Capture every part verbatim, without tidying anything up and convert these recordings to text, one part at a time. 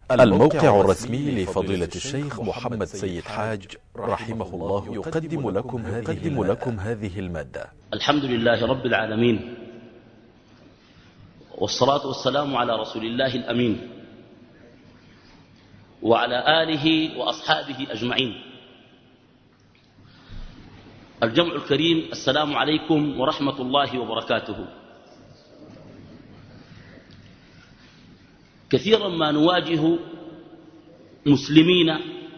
الموقع الرسمي لفضيلة الشيخ محمد سيد حاج رحمه الله يقدم لكم هذه, لكم هذه المادة. الحمد لله رب العالمين، والصلاة والسلام على رسول الله الأمين وعلى آله وأصحابه أجمعين. الجمع الكريم، السلام عليكم ورحمة الله وبركاته. كثيرا ما نواجه مسلمين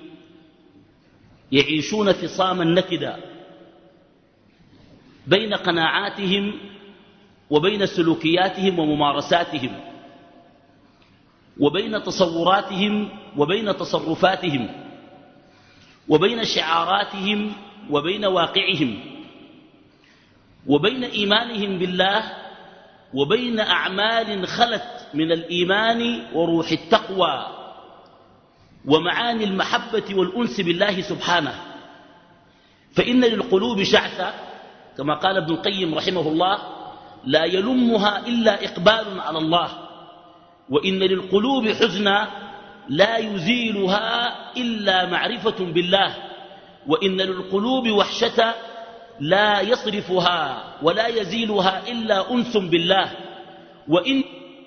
يعيشون فصاما نكدا بين قناعاتهم وبين سلوكياتهم وممارساتهم، وبين تصوراتهم وبين تصرفاتهم، وبين شعاراتهم وبين واقعهم، وبين إيمانهم بالله وبين أعمال خلت من الإيمان وروح التقوى ومعاني المحبة والأنس بالله سبحانه. فإن للقلوب شعثا كما قال ابن القيم رحمه الله: لا يلمها إلا إقبال على الله. وإن للقلوب حزنا لا يزيلها إلا معرفة بالله. وإن للقلوب وحشة لا يصرفها ولا يزيلها إلا أنس بالله. وإن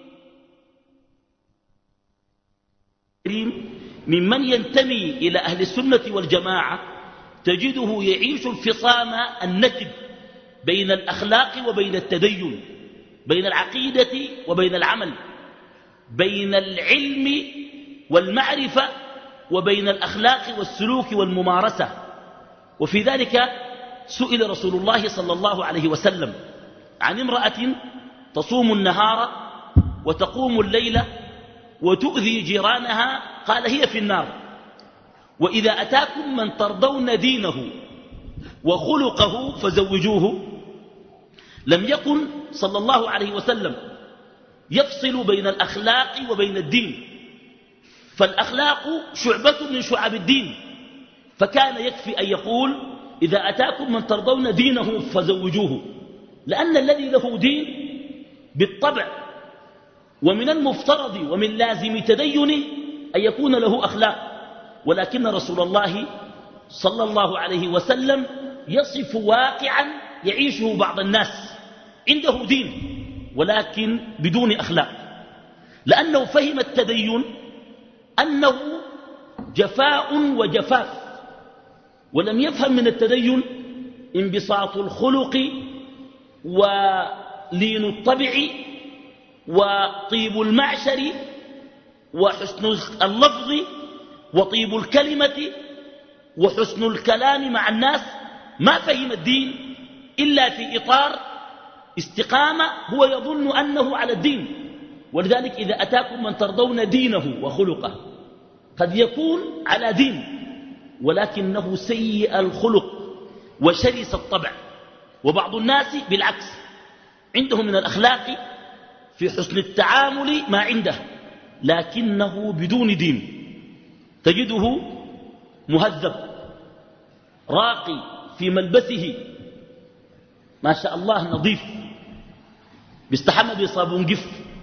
ممن ينتمي إلى أهل السنة والجماعة تجده يعيش الفصام النكد بين الأخلاق وبين التدين، بين العقيدة وبين العمل، بين العلم والمعرفة وبين الأخلاق والسلوك والممارسة. وفي ذلك سئل رسول الله صلى الله عليه وسلم عن امرأة تصوم النهار وتقوم الليل وتؤذي جيرانها، قال: هي في النار. وإذا أتاكم من ترضون دينه وخلقه فزوجوه. لم يكن صلى الله عليه وسلم يفصل بين الأخلاق وبين الدين، فالأخلاق شعبة من شعب الدين، فكان يكفي أن يقول: إذا أتاكم من ترضون دينه فزوجوه، لأن الذي له دين بالطبع ومن المفترض ومن لازم تدينه أن يكون له أخلاق. ولكن رسول الله صلى الله عليه وسلم يصف واقعا يعيشه بعض الناس عنده دين ولكن بدون أخلاق، لأنه فهم التدين أنه جفاء وجفاف، ولم يفهم من التدين انبساط الخلق ولين الطبع وطيب المعشر وحسن اللفظ وطيب الكلمة وحسن الكلام مع الناس. ما فهم الدين إلا في إطار استقامة هو يظن أنه على الدين. ولذلك إذا أتاكم من ترضون دينه وخلقه، قد يكون على دين ولكنه سيء الخلق وشرس الطبع. وبعض الناس بالعكس عندهم من الأخلاق في حسن التعامل ما عنده، لكنه بدون دين. تجده مهذب راقي في ملبسه ما شاء الله نظيف، بيستحمى بصابون قف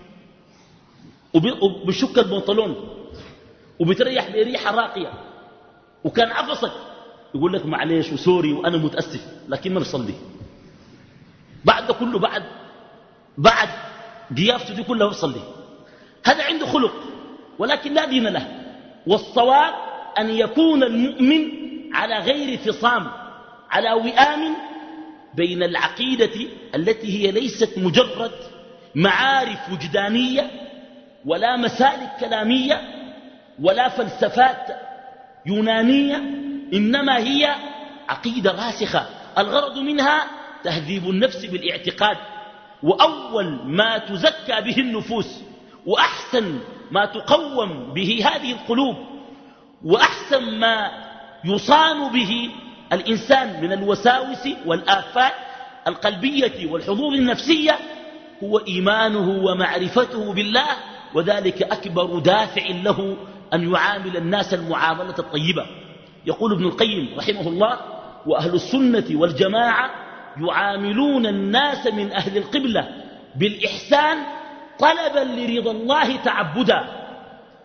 وبشك البنطلون وبتريح بريحة راقية، وكان عفصك يقول لك معليش وسوري وأنا متأسف، لكن ما بيصلي. بعد كله بعد بعد ضيافته دي كلها بيصلي. هذا عنده خلق ولكن لا دين له. والصواب أن يكون المؤمن على غير فصام، على وئام بين العقيدة التي هي ليست مجرد معارف وجدانية ولا مسالك كلامية ولا فلسفات يونانية، إنما هي عقيدة راسخة الغرض منها تهذيب النفس بالاعتقاد. وأول ما تزكى به النفوس وأحسن ما تقوم به هذه القلوب وأحسن ما يصان به الإنسان من الوساوس والآفات القلبية والحظوظ النفسية هو إيمانه ومعرفته بالله، وذلك أكبر دافع له أن يعامل الناس المعاملة الطيبة. يقول ابن القيم رحمه الله: وأهل السنة والجماعة يعاملون الناس من أهل القبلة بالإحسان طلبا لرضا الله تعبدا،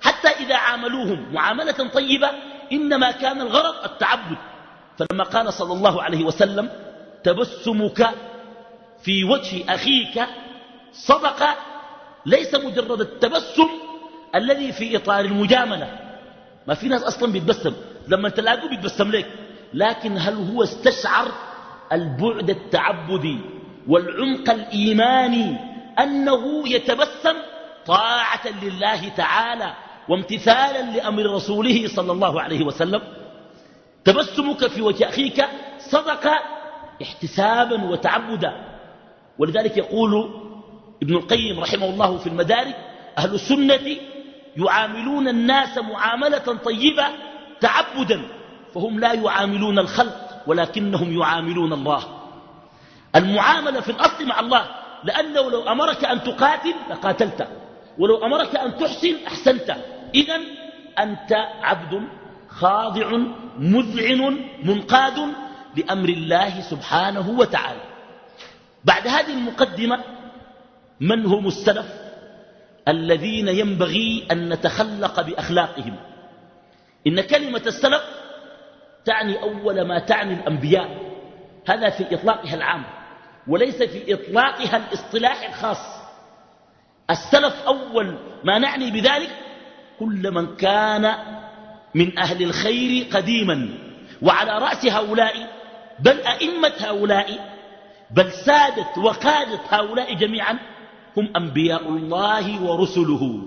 حتى إذا عاملوهم معاملة طيبة إنما كان الغرض التعبد. فلما قال صلى الله عليه وسلم تبسمك في وجه أخيك صدقة، ليس مجرد التبسم الذي في إطار المجاملة، ما في ناس أصلا بيتبسم لما تلاقوه بيتبسم لك، لكن هل هو استشعر البعد التعبدي والعمق الإيماني أنه يتبسم طاعة لله تعالى وامتثالا لأمر رسوله صلى الله عليه وسلم؟ تبسمك في وجه أخيك صدقة احتسابا وتعبدا. ولذلك يقول ابن القيم رحمه الله في المدارك أهل السنة يعاملون الناس معاملة طيبة تعبدا، فهم لا يعاملون الخلق ولكنهم يعاملون الله. المعاملة في الأصل مع الله، لأنه لو أمرك أن تقاتل لقاتلت، ولو أمرك أن تحسن أحسنت. إذن أنت عبد خاضع مذعن منقاد لأمر الله سبحانه وتعالى. بعد هذه المقدمة، من هم السلف الذين ينبغي أن نتخلق بأخلاقهم؟ إن كلمة السلف تعني أول ما تعني الأنبياء، هذا في إطلاقها العام وليس في إطلاقها الاصطلاح الخاص. السلف أول ما نعني بذلك كل من كان من أهل الخير قديما، وعلى رأس هؤلاء بل أئمة هؤلاء بل سادة وقادة هؤلاء جميعا هم أنبياء الله ورسله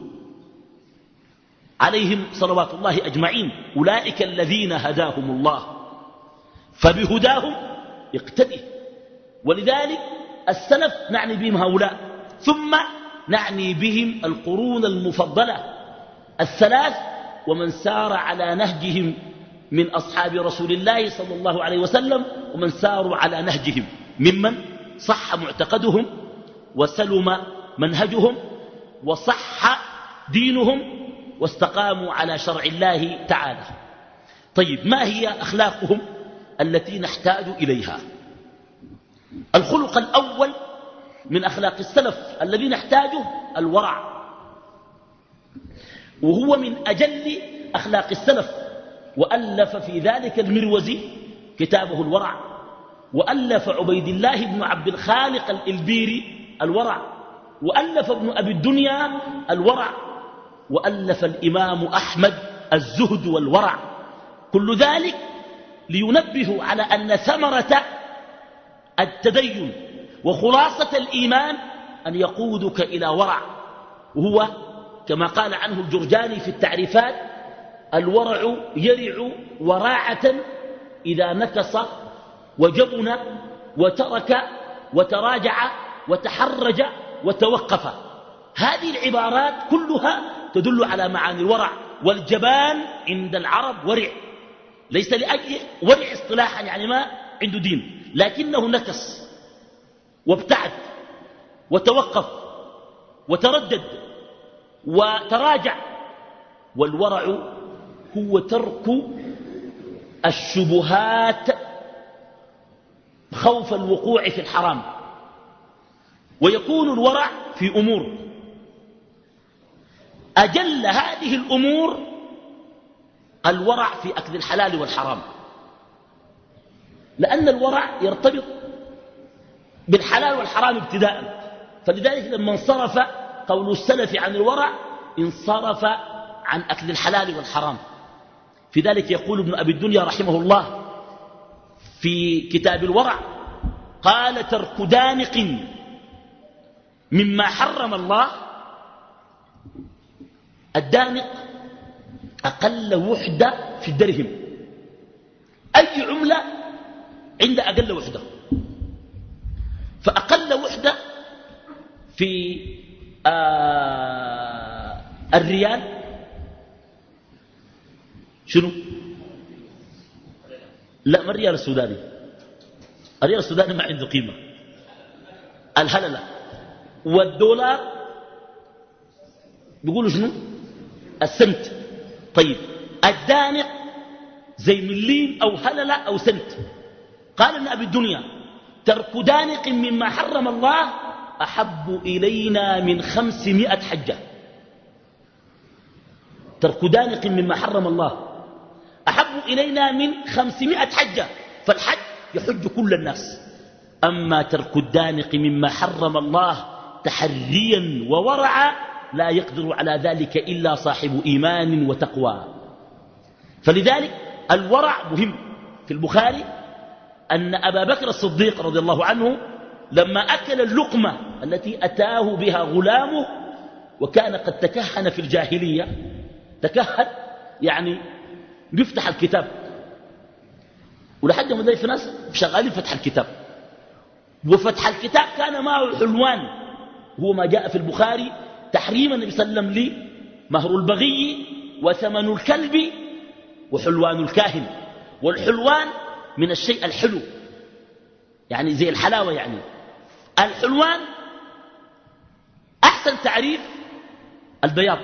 عليهم صلوات الله أجمعين. أولئك الذين هداهم الله فبهداهم اقتدي. ولذلك السلف نعني بهم هؤلاء، ثم نعني بهم القرون المفضلة الثلاث ومن سار على نهجهم من أصحاب رسول الله صلى الله عليه وسلم ومن ساروا على نهجهم ممن صح معتقدهم وسلم منهجهم وصح دينهم واستقاموا على شرع الله تعالى. طيب، ما هي أخلاقهم التي نحتاج إليها؟ الخلق الأول من أخلاق السلف الذي نحتاجه الورع، وهو من أجل أخلاق السلف، وألف في ذلك المروزي كتابه الورع، وألف عبيد الله بن عبد الخالق الإلبيري الورع، وألف ابن أبي الدنيا الورع، وألف الإمام أحمد الزهد والورع. كل ذلك لينبه على أن ثمرة التدين وخلاصة الإيمان أن يقودك إلى ورع، وهو كما قال عنه الجرجاني في التعريفات: الورع يرع وراعة إذا نكص وجبن وترك وتراجع وتحرج وتوقف. هذه العبارات كلها تدل على معاني الورع. والجبان عند العرب ورع، ليس لأجل ورع اصطلاحا يعني ما عنده دين، لكنه نكص وابتعد وتوقف وتردد وتراجع. والورع هو ترك الشبهات خوف الوقوع في الحرام. ويكون الورع في أمور، أجل هذه الأمور الورع في أكل الحلال والحرام، لأن الورع يرتبط بالحلال والحرام ابتداء. فلذلك لما انصرف قول السلف عن الورع انصرف عن أكل الحلال والحرام. في ذلك يقول ابن أبي الدنيا رحمه الله في كتاب الورع: قال ترك دانق مما حرم الله. الدانق أقل وحدة في الدرهم، أي عملة عند أقل وحدة، فأقل وحدة في آه الريال شنو؟ لا، ما الريال السوداني، الريال السوداني ما عنده قيمة، الهللة. والدولار بيقولوا شنو؟ السنت. طيب، الدانق زي مليم أو هللة أو سنت. قال ابن أبي الدنيا: ترك دانق مما حرم الله أحب إلينا من خمسمائة حجة. ترك دانق مما حرم الله أحب إلينا من خمسمائة حجة، فالحج يحج كل الناس. أما ترك الدانق مما حرم الله تحريا وورعا لا يقدر على ذلك إلا صاحب إيمان وتقوى. فلذلك الورع مهم. في البخاري أن أبا بكر الصديق رضي الله عنه لما أكل اللقمة التي أتاه بها غلامه، وكان قد تكهن في الجاهلية، تكهن يعني بيفتح الكتاب، ولحد ما ذلك في ناس شغالين فتح الكتاب، وفتح الكتاب كان معه حلوان، هو ما جاء في البخاري تحريم النبي صلى الله عليه وسلم لي مهر البغي وثمن الكلب وحلوان الكاهن. والحلوان من الشيء الحلو، يعني زي الحلاوة. يعني الحلوان أحسن تعريف البياض،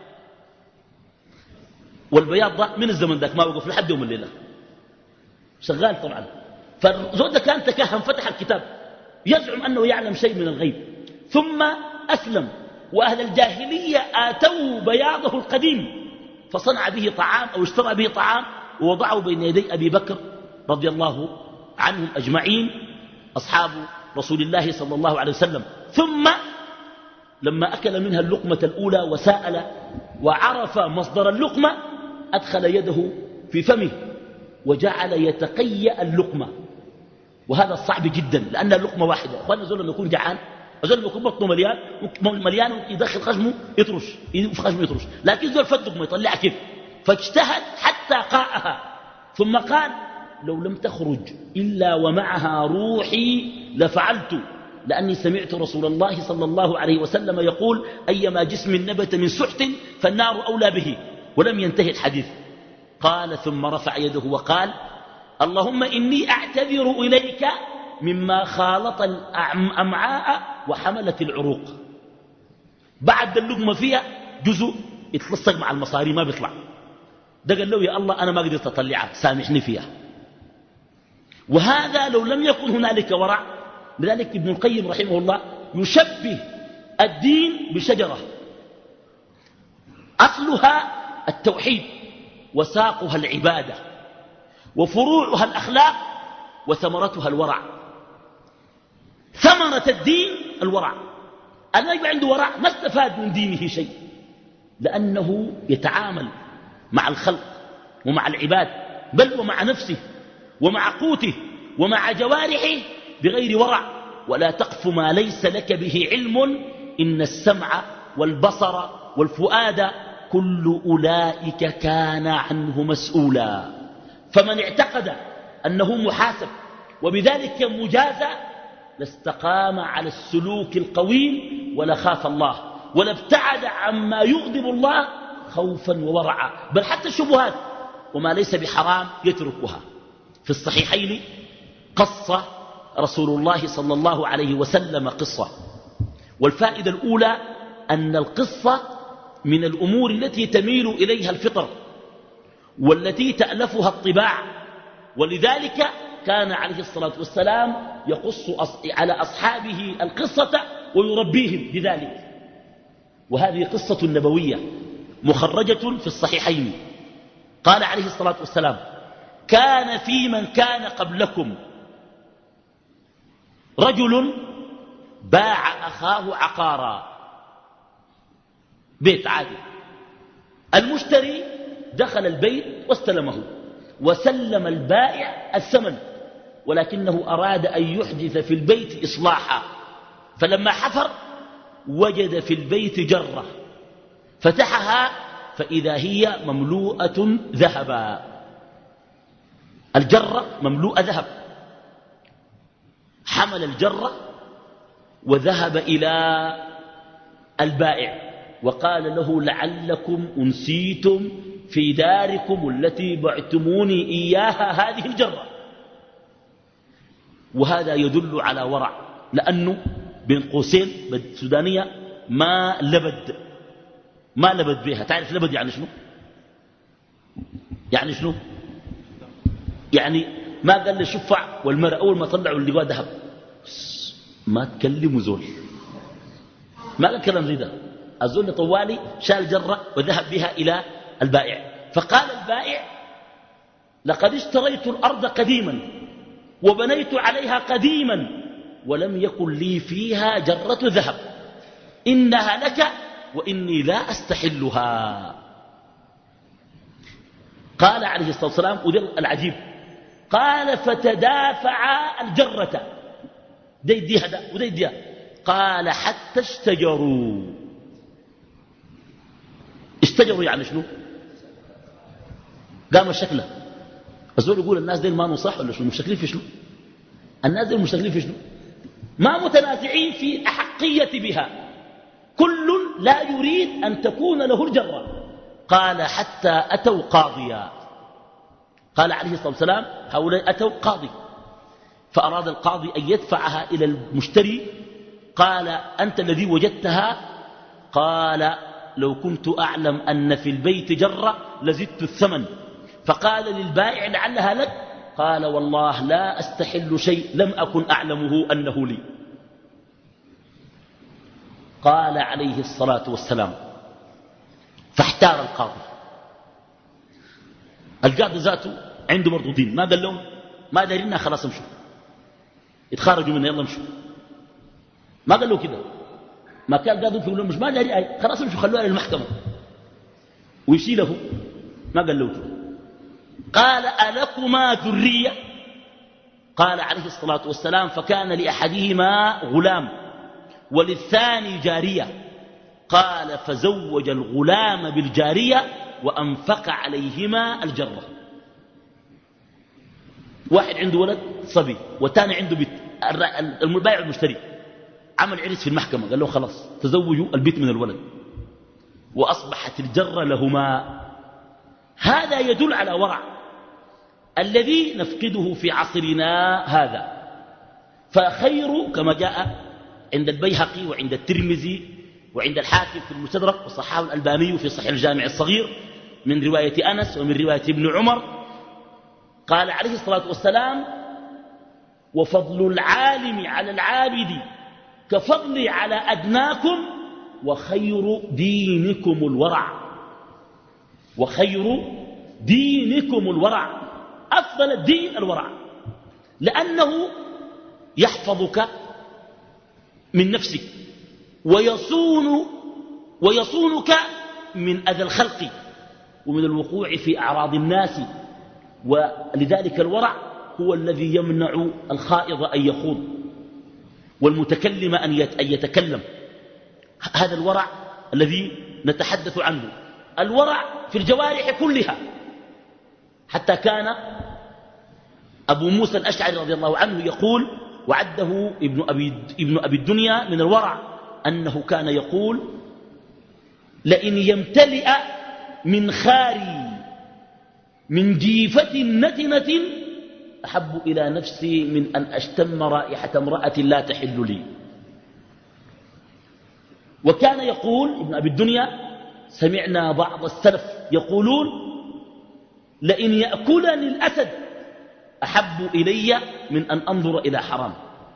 والبياض ده من الزمن ذاك ما وقف لحد يوم الليلة شغال طبعا. فالزود ده كان تكهن فتح الكتاب يزعم أنه يعلم شيء من الغيب، ثم أسلم، وأهل الجاهلية آتوا بياضه القديم فصنع به طعام أو اشترى به طعام ووضعه بين يدي أبي بكر رضي الله عنهم أجمعين أصحاب رسول الله صلى الله عليه وسلم. ثم لما أكل منها اللقمة الأولى وسأل وعرف مصدر اللقمة أدخل يده في فمه وجعل يتقيأ اللقمة، وهذا صعب جدا لأن اللقمة واحدة. أخوانا زول لما يكون جعان، زول لما يكون بطنه مليان مليان يدخل خشمه يطرش، في خشمه يطرش، لكن زول فدق ما يطلع كيف، فاجتهد حتى قاءها، ثم قال لو لم تخرج إلا ومعها روحي لفعلت، لأني سمعت رسول الله صلى الله عليه وسلم يقول أيما جسم نبت من سحت فالنار أولى به، ولم ينتهي الحديث. قال ثم رفع يده وقال اللهم إني أعتذر إليك مما خالط الأمعاء وحملت العروق. بعد اللقمة فيها جزء يتلصق مع المصاري ما بيطلع، ده قال له يا الله أنا ما قدرت أطلعها سامحني فيها. وهذا لو لم يكن هنالك ورع. لذلك ابن القيم رحمه الله يشبه الدين بشجرة أصلها التوحيد وساقها العبادة وفروعها الأخلاق وثمرتها الورع. ثمرة الدين الورع. أنا يبقى عنده ورع ما استفاد من دينه شيء، لأنه يتعامل مع الخلق ومع العباد بل ومع نفسه ومع قوته ومع جوارحه بغير ورع. ولا تقف ما ليس لك به علم إن السمع والبصر والفؤاد كل أولئك كان عنه مسؤولا. فمن اعتقد أنه محاسب وبذلك مجازى لاستقام على السلوك القويم ولا خاف الله ولا ابتعد عما يغضب الله خوفا وورعا، بل حتى الشبهات وما ليس بحرام يتركها. في الصحيحين قص رسول الله صلى الله عليه وسلم قصة، والفائدة الأولى أن القصة من الأمور التي تميل إليها الفطر والتي تألفها الطباع، ولذلك كان عليه الصلاة والسلام يقص على أصحابه القصة ويربيهم بذلك. وهذه قصة نبوية مخرجة في الصحيحين. قال عليه الصلاة والسلام كان في من كان قبلكم رجل باع أخاه عقارا، بيت عادي، المشتري دخل البيت واستلمه وسلم البائع الثمن، ولكنه أراد أن يحدث في البيت إصلاحا، فلما حفر وجد في البيت جرة فتحها فإذا هي مملوءة ذهبا، الجرة مملوءة ذهب. حمل الجرة وذهب إلى البائع وقال له لعلكم أنسيتم في داركم التي بعتموني إياها هذه الجرة. وهذا يدل على ورع، لأنه بين قوسين بالسودانية ما لبد ما لبد بها. تعرف لبد يعني شنو؟ يعني شنو؟ يعني ما قال لي شفع والمرأة أول ما طلعوا اللي قوى ذهب ما تكلموا زول، ما قال كلام زي ده. الزول طوالي شال جرة وذهب بها إلى البائع. فقال البائع لقد اشتريت الأرض قديما وبنيت عليها قديما ولم يكن لي فيها جرة ذهب، إنها لك وإني لا أستحلها. قال عليه الصلاة والسلام وده العجيب، قال فتدافع الجرة، ده يديها ده وده يديها، قال حتى اشتجروا. اشتجروا يعني شنو؟ قام الشكله. الزول يقول الناس دي ما نصح ولا شنو؟ مشتكلين في شنو؟ الناس دي مشتكلين في شنو؟ ما متنازعين في أحقية بها، كل لا يريد أن تكون له الجرة. قال حتى أتوا قاضيا. قال عليه الصلاة والسلام هؤلاء أتوا قاضي، فأراد القاضي أن يدفعها إلى المشتري. قال أنت الذي وجدتها؟ قال لو كنت أعلم أن في البيت جرة لزدت الثمن. فقال للبائع لعلها لك؟ قال والله لا أستحل شيء لم أكن أعلمه أنه لي. قال عليه الصلاة والسلام فاحتار القاضي. القاضي ذاته عنده برضو دين، ما قال لهم ما دارينا خلاص امشوا، يتخارجوا منه يلا امشوا، ما قال له كده. ما كان قاضي يقول لهم مش ما داري خلاص امشوا خلوها للمحكمة ويشيله، ما قال له كده. قال ألكما ذرية؟ قال عليه الصلاة والسلام فكان لأحدهما غلام وللثاني جارية. قال فزوج الغلام بالجارية وأنفق عليهما الجرة. واحد عنده ولد صبي والثاني عنده بيت، البائع المشتري عمل عرس في المحكمة قال له خلاص تزوجوا البيت من الولد وأصبحت الجرة لهما. هذا يدل على ورع الذي نفقده في عصرنا هذا. فخير كما جاء عند البيهقي وعند الترمذي وعند الحاكم في المستدرك وصححه الألباني في صحيح الجامع الصغير من رواية أنس ومن رواية ابن عمر. قال عليه الصلاة والسلام وفضل العالم على العابد كفضلي على أدناكم وخير دينكم الورع. وخير دينكم الورع، أفضل الدين الورع، لأنه يحفظك من نفسك ويصون ويصونك من أذى الخلق ومن الوقوع في أعراض الناس. ولذلك الورع هو الذي يمنع الخائض أن يخوض والمتكلم أن يتكلم. هذا الورع الذي نتحدث عنه، الورع في الجوارح كلها. حتى كان أبو موسى الأشعري رضي الله عنه يقول وعده ابن أبي, ابن أبي الدنيا من الورع أنه كان يقول لئن يمتلئ من خاري من جيفة نتنة أحب إلى نفسي من أن أشتم رائحة امرأة لا تحل لي. وكان يقول ابن أبي الدنيا سمعنا بعض السلف يقولون لئن يأكلني الأسد أحب إلي من أن أنظر إلى حرام.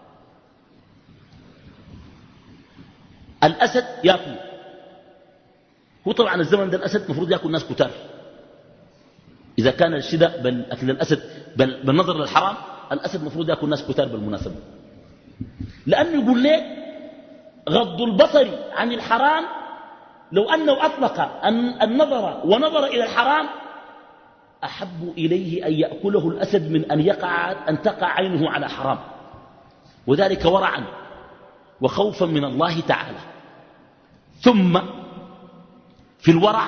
الأسد يأكل، هو طبعا الزمن ده الأسد مفروض يأكل ناس كتار. إذا كان الشدة بل أكل الأسد بل بالنظر للحرام الأسد مفروض يأكل ناس كتار بالمناسبة، لأنه يقول لك غض البصر عن الحرام لو أنه أطلق النظر ونظر إلى الحرام أحب إليه أن يأكله الأسد من أن يقع أن تقع عينه على حرام، وذلك ورعا وخوفا من الله تعالى. ثم في الورع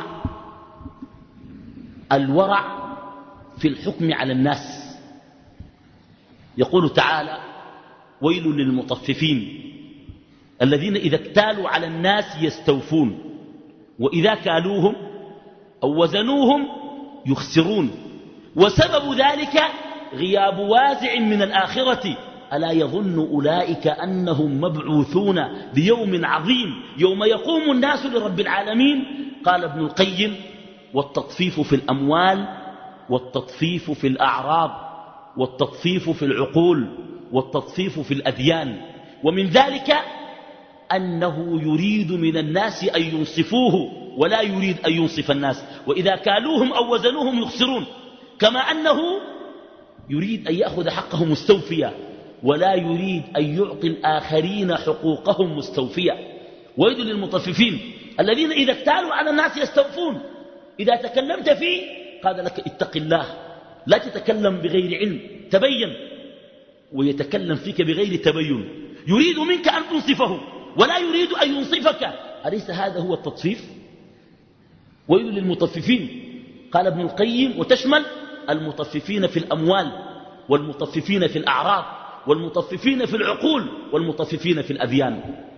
الورع في الحكم على الناس. يقول تعالى ويل للمطففين الذين إذا اكتالوا على الناس يستوفون وإذا كالوهم أو وزنوهم يخسرون وسبب ذلك غياب وازع من الآخرة ألا يظن أولئك أنهم مبعوثون ليوم عظيم يوم يقوم الناس لرب العالمين. قال ابن القيم والتطفيف في الأموال والتطفيف في الأعراض والتطفيف في العقول والتطفيف في الأديان، ومن ذلك أنه يريد من الناس أن ينصفوه ولا يريد أن ينصف الناس، وإذا كالوهم أو وزنوهم يخسرون، كما أنه يريد أن يأخذ حقه مستوفيا ولا يريد أن يعطي الآخرين حقوقهم مستوفيا. ويل للمطففين الذين إذا اكتالوا على الناس يستوفون، إذا تكلمت فيه قال لك اتق الله، لا تتكلم بغير علم، تبين، ويتكلم فيك بغير تبين، يريد منك أن تنصفه ولا يريد أن ينصفك. أليس هذا هو التطفيف؟ ويل للمطففين. قال ابن القيم وتشمل المطففين في الأموال، والمطففين في الأعراض، والمطففين في العقول، والمطففين في الأديان.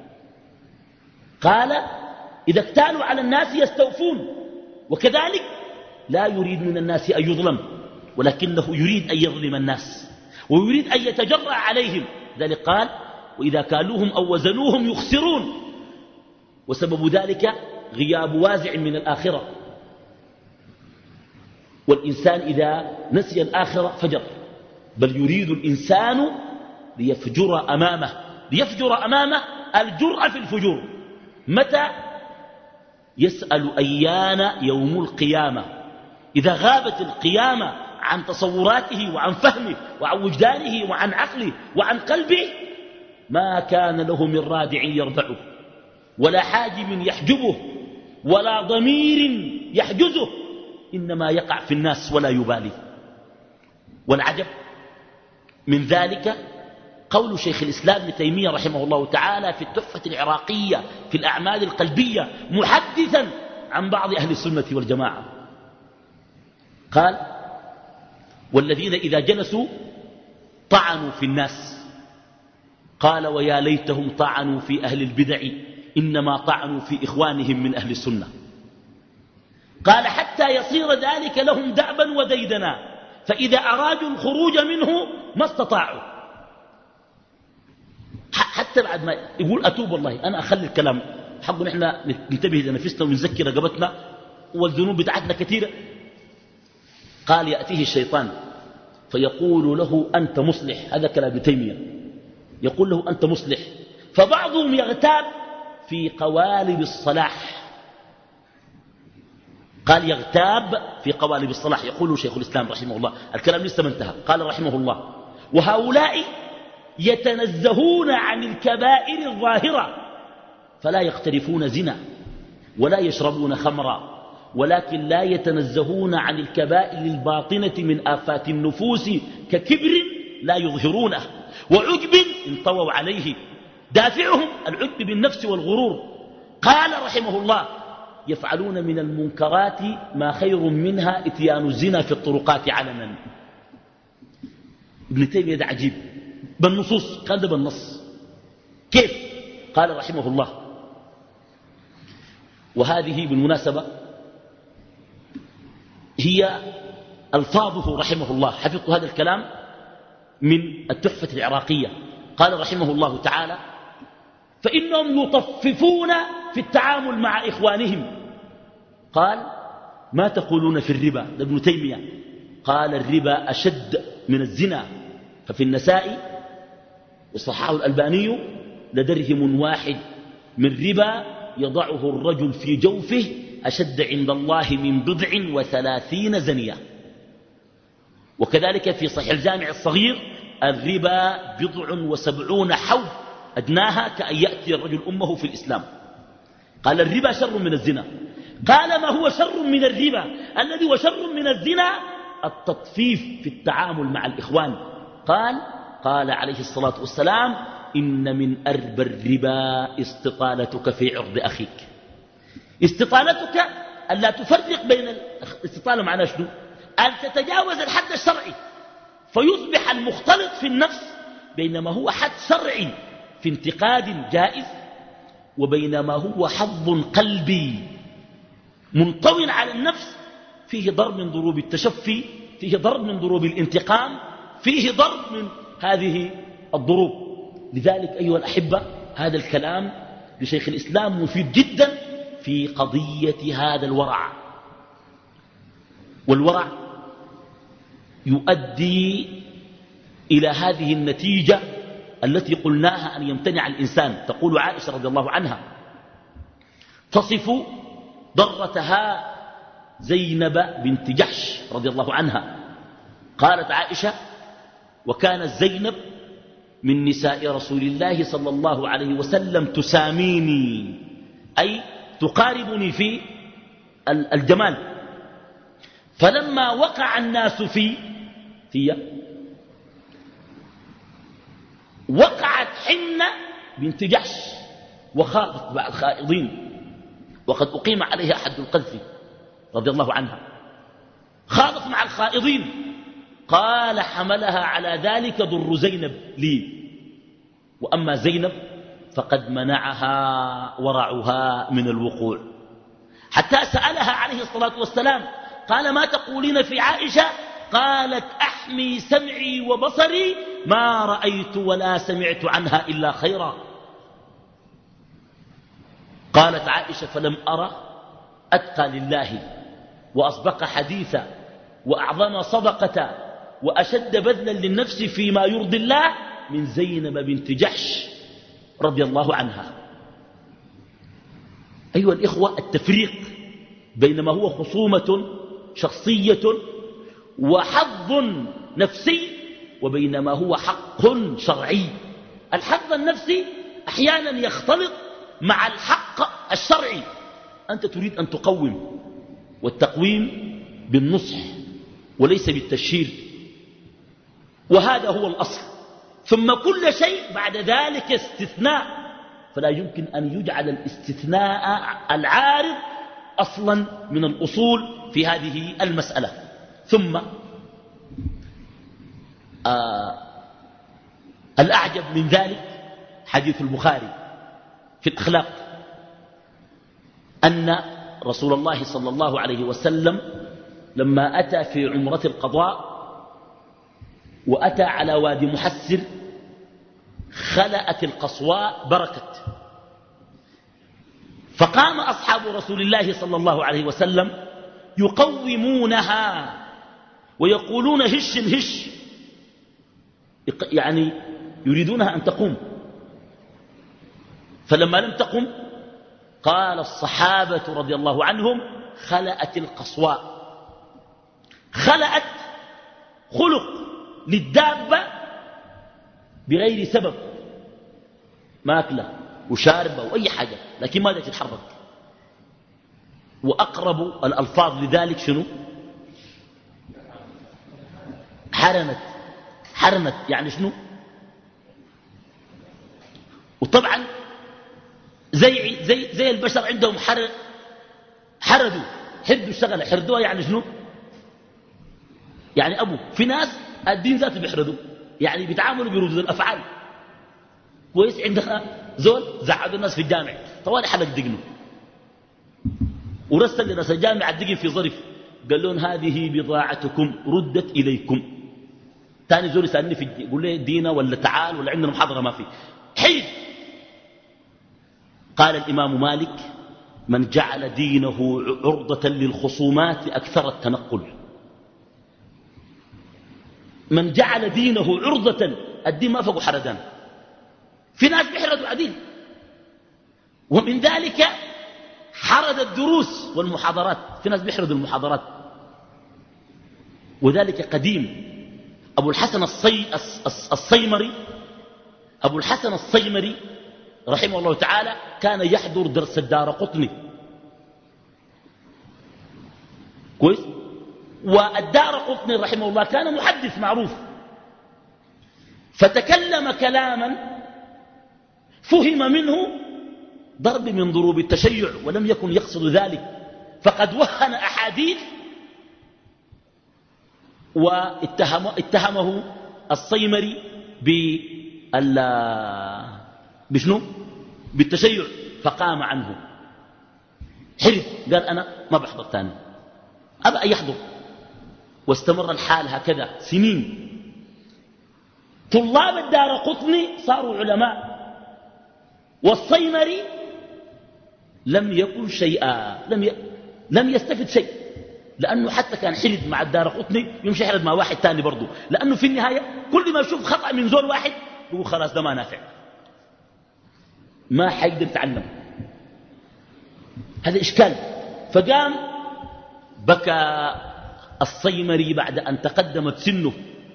قال إذا اكتالوا على الناس يستوفون، وكذلك لا يريد من الناس أن يظلم، ولكنه يريد أن يظلم الناس ويريد أن يتجرأ عليهم. ذلك قال وإذا كالوهم أو وزنوهم يخسرون، وسبب ذلك غياب وازع من الآخرة. والإنسان إذا نسي الآخرة فجر، بل يريد الإنسان ليفجر أمامه ليفجر أمامه الجرأة في الفجور. متى؟ يسأل أيان يوم القيامة. إذا غابت القيامة عن تصوراته وعن فهمه وعن وجدانه وعن عقله وعن قلبه ما كان له من رادع يردعه، ولا حاجب يحجبه، ولا ضمير يحجزه، إنما يقع في الناس ولا يبالي. والعجب من ذلك قول شيخ الإسلام ابن تيمية رحمه الله تعالى في التحفة العراقية في الأعمال القلبية محدثا عن بعض أهل السنة والجماعة. قال والذين إذا جلسوا طعنوا في الناس، قال ويا ليتهم طعنوا في أهل البدع، إنما طعنوا في إخوانهم من أهل السنة. قال حتى يصير ذلك لهم دأبا وديدنا، فإذا أرادوا الخروج منه ما استطاعوا. حتى بعد ما يقول أتوب والله أنا أخلي الكلام حق نحن ننتبه لنفسنا ونذكر رقبتنا والذنوب بتاعتنا كثيرة. قال يأتيه الشيطان فيقول له أنت مصلح، هذا كلام ابن تيمية، يقول له أنت مصلح، فبعضهم يغتاب في قوالب الصلاح. قال يغتاب في قوالب الصلاح، يقول شيخ الإسلام رحمه الله، الكلام لسه ما انتهى. قال رحمه الله وهؤلاء يتنزهون عن الكبائر الظاهرة فلا يقترفون زنا ولا يشربون خمرا، ولكن لا يتنزهون عن الكبائر الباطنة من آفات النفوس ككبر لا يظهرونه وعجب انطووا عليه، دافعهم العجب بالنفس والغرور. قال رحمه الله يفعلون من المنكرات ما خير منها اتيان الزنا في الطرقات علنا. ابن تيمية ده عجيب بالنصوص، كان ده بالنص. كيف؟ قال رحمه الله وهذه بالمناسبة هي ألفاظه رحمه الله، حفظت هذا الكلام من التحفة العراقية. قال رحمه الله تعالى فإنهم يطففون في التعامل مع إخوانهم. قال ما تقولون في الربا؟ ده ابن تيمية. قال الربا أشد من الزنا، ففي النساء وصححه الألباني لدرهم واحد من ربا يضعه الرجل في جوفه أشد عند الله من بضع وثلاثين زنية. وكذلك في صحيح الجامع الصغير الربا بضع وسبعون حوض أدناها كأن يأتي الرجل أمه في الإسلام. قال الربا شر من الزنا. قال ما هو شر من الربا؟ الذي هو شر من الزنا التطفيف في التعامل مع الإخوان. قال قال عليه الصلاة والسلام إن من أربى الربا استطالتك في عرض أخيك. استطالتك أن لا تفرق بين الاستطالة معناه شنو؟ أن تتجاوز الحد الشرعي فيصبح المختلط في النفس بينما هو حد شرعي في انتقاد جائز وبينما هو حظ قلبي منطو على النفس فيه ضرب من ضروب التشفي، فيه ضرب من ضروب الانتقام، فيه ضرب من هذه الضروب. لذلك أيها الأحبة هذا الكلام لشيخ الإسلام مفيد جدا في قضية هذا الورع. والورع يؤدي إلى هذه النتيجة التي قلناها أن يمتنع الإنسان. تقول عائشة رضي الله عنها تصف ضرتها زينب بنت جحش رضي الله عنها. قالت عائشة: وكانت زينب من نساء رسول الله صلى الله عليه وسلم تساميني، أي تقاربني في الجمال. فلما وقع الناس في في وقعت حنة بنت جحش وخاضت مع الخائضين، وقد أقيم عليها حد القذف رضي الله عنها. خاضت مع الخائضين. قال: حملها على ذلك ضر زينب لي، وأما زينب فقد منعها ورعها من الوقوع. حتى سألها عليه الصلاة والسلام قال: ما تقولين في عائشة؟ قالت: أحمي سمعي وبصري، ما رأيت ولا سمعت عنها إلا خيرا. قالت عائشة: فلم أرى أتقى لله وأصدق حديثا وأعظم صدقة وأشد بذلا للنفس فيما يرضي الله من زينب بنت جحش رضي الله عنها. أيها الإخوة، التفريق بين ما هو خصومة شخصية وحظ نفسي وبين ما هو حق شرعي. الحظ النفسي أحيانا يختلط مع الحق الشرعي. أنت تريد أن تقوم، والتقويم بالنصح وليس بالتشهير، وهذا هو الأصل. ثم كل شيء بعد ذلك استثناء، فلا يمكن أن يجعل الاستثناء العارض أصلا من الأصول في هذه المسألة. ثم آه الأعجب من ذلك حديث البخاري في الأخلاق، أن رسول الله صلى الله عليه وسلم لما أتى في عمرة القضاء وأتى على وادي محسر خلأت القصواء بركت، فقام أصحاب رسول الله صلى الله عليه وسلم يقومونها ويقولون هش هش، يعني يريدونها أن تقوم. فلما لم تقم قال الصحابة رضي الله عنهم: خلأت القصواء. خلأت خلق للدابة بغير سبب، ماكلة وشاربة وأي حاجة، لكن ماذا تتحرك. وأقرب الألفاظ لذلك شنو؟ حرنت. حرنت يعني شنو؟ وطبعا زي, زي, زي البشر عندهم حر حردوا حدوا الشغلة. حردوها يعني شنو؟ يعني أبو في ناس الدين ذاته بيحردوا، يعني بيتعاملوا بردود الأفعال. كويس. عندها زول زعدوا الناس في الجامع طوالي حلق دقنه، ورسل لناس الجامع الدقن في ظرف، قال لهم: هذه بضاعتكم ردت إليكم. تاني زول يسألني في يقول لي دينا ولا تعال ولا عندنا محاضرة ما في حيد. قال الإمام مالك: من جعل دينه عرضة للخصومات أكثر التنقل. من جعل دينه عرضة، الدين ما فوق حردان. في ناس بيحردوا عديل، ومن ذلك حرد الدروس والمحاضرات. في ناس بيحردوا المحاضرات، وذلك قديم. أبو الحسن الصي الصيمري أبو الحسن الصيمري رحمه الله تعالى كان يحضر درس الدارقطني. كويس. والدارقطني رحمه الله كان محدث معروف، فتكلم كلاما فهم منه ضرب من ضروب التشيع، ولم يكن يقصد ذلك، فقد وهن أحاديث واتهمه الصيمري بشنو؟ بالتشيع، فقام عنه حرف، قال: أنا ما بحضر تاني، أبا أن يحضر. واستمر الحال هكذا سنين. طلاب الدارقطني صاروا علماء، والصيمري لم يكن شيئا، لم ي... لم يستفد شيء، لأنه حتى كان حرد مع الدارقطني يمشي يحرد مع واحد تاني برضه، لأنه في النهاية كل ما يشوف خطأ من زول واحد يقول خلاص ده ما نافع، ما حيقدر يتعلم. هذا إشكال. فقام بكى الصيمري بعد أن تقدمت سنه.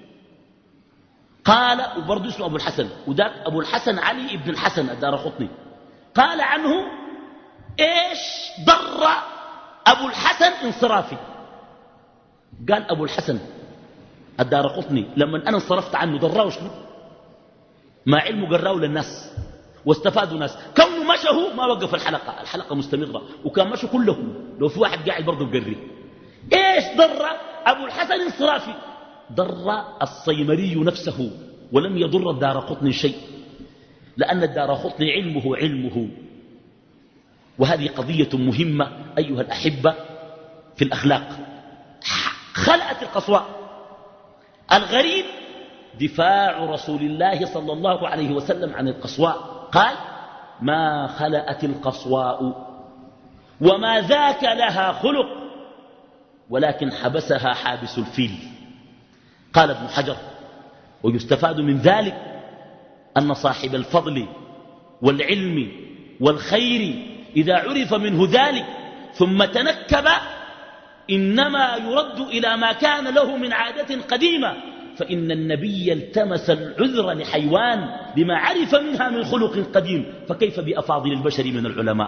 قال، وبرضه اسمه أبو الحسن، وذاك أبو الحسن علي ابن الحسن الدارقطني، قال عنه: إيش ضر أبو الحسن انصرافي؟ قال أبو الحسن الدارقطني لما أنا انصرفت عنه ضراه شنو؟ ما علمه قراه للناس واستفادوا ناس. كونه مشهوا ما وقف الحلقة، الحلقة مستمرة، وكان مشوا كلهم لو في واحد قاعد برضه بقري. إيش ضر أبو الحسن انصرافي؟ ضر الصيمري نفسه ولم يضر الدارقطني شيء، لأن الدارقطني علمه علمه. وهذه قضية مهمة أيها الأحبة في الأخلاق. خلأت القصواء. الغريب دفاع رسول الله صلى الله عليه وسلم عن القصواء، قال: ما خلأت القصواء وما ذاك لها خلق ولكن حبسها حابس الفيل. قال ابن حجر: ويستفاد من ذلك أن صاحب الفضل والعلم والخير إذا عرف منه ذلك ثم تنكب إنما يرد إلى ما كان له من عادة قديمة، فإن النبي التمس العذر لحيوان بما عرف منها من خلق قديم، فكيف بأفاضل البشر من العلماء؟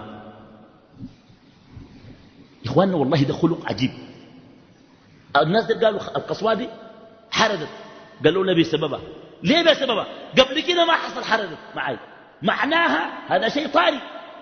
إخواننا والله ده خلق عجيب. الناس ده قالوا القصوى دي حردت، قالوا لنا بسببها. ليه بسببها؟ قبل كده ما حصل حردت معي، معناها هذا شيء طارئ.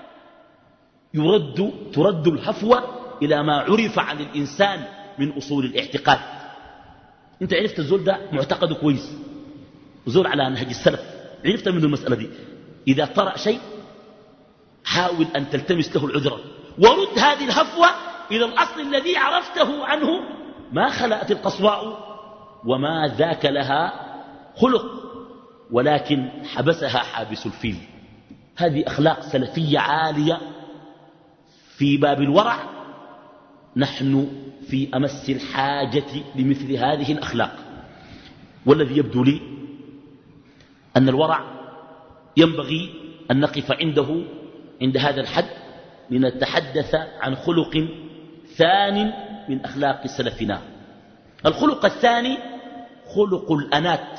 يرد ترد الهفوة إلى ما عرف عن الإنسان من أصول الاعتقاد. انت عرفت الزول ده معتقده كويس، زول على نهج السلف، عرفت منه المسألة دي. إذا طرأ شيء حاول أن تلتمس له العذر، ورد هذه الهفوة إلى الأصل الذي عرفته عنه. ما خلأت القصواء وما ذاك لها خلق ولكن حبسها حابس الفيل. هذه أخلاق سلفية عالية في باب الورع. نحن في أمس الحاجة لمثل هذه الأخلاق. والذي يبدو لي أن الورع ينبغي أن نقف عنده عند هذا الحد لنتحدث عن خلق ثاني من أخلاق سلفنا. الخلق الثاني خلق الأنات.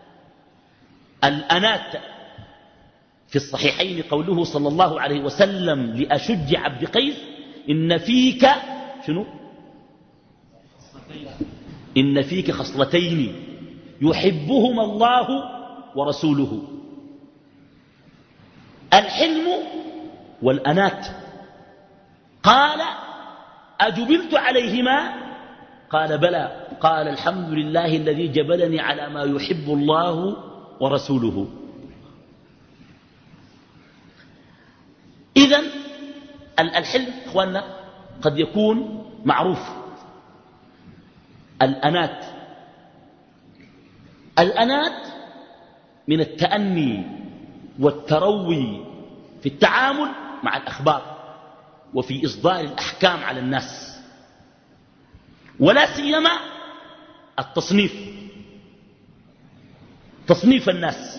الأنات في الصحيحين قوله صلى الله عليه وسلم لأشج عبد قيس: إن فيك شنو؟ إن فيك خصلتين يحبهما الله ورسوله: الحلم والأنات. قال: أجبلت عليهما؟ قال: بلى. قال: الحمد لله الذي جبلني على ما يحب الله ورسوله. إذن الحلم إخواننا قد يكون معروف. الأنات الأنات من التأني والتروي في التعامل مع الأخبار وفي إصدار الأحكام على الناس، ولا سيما التصنيف، تصنيف الناس.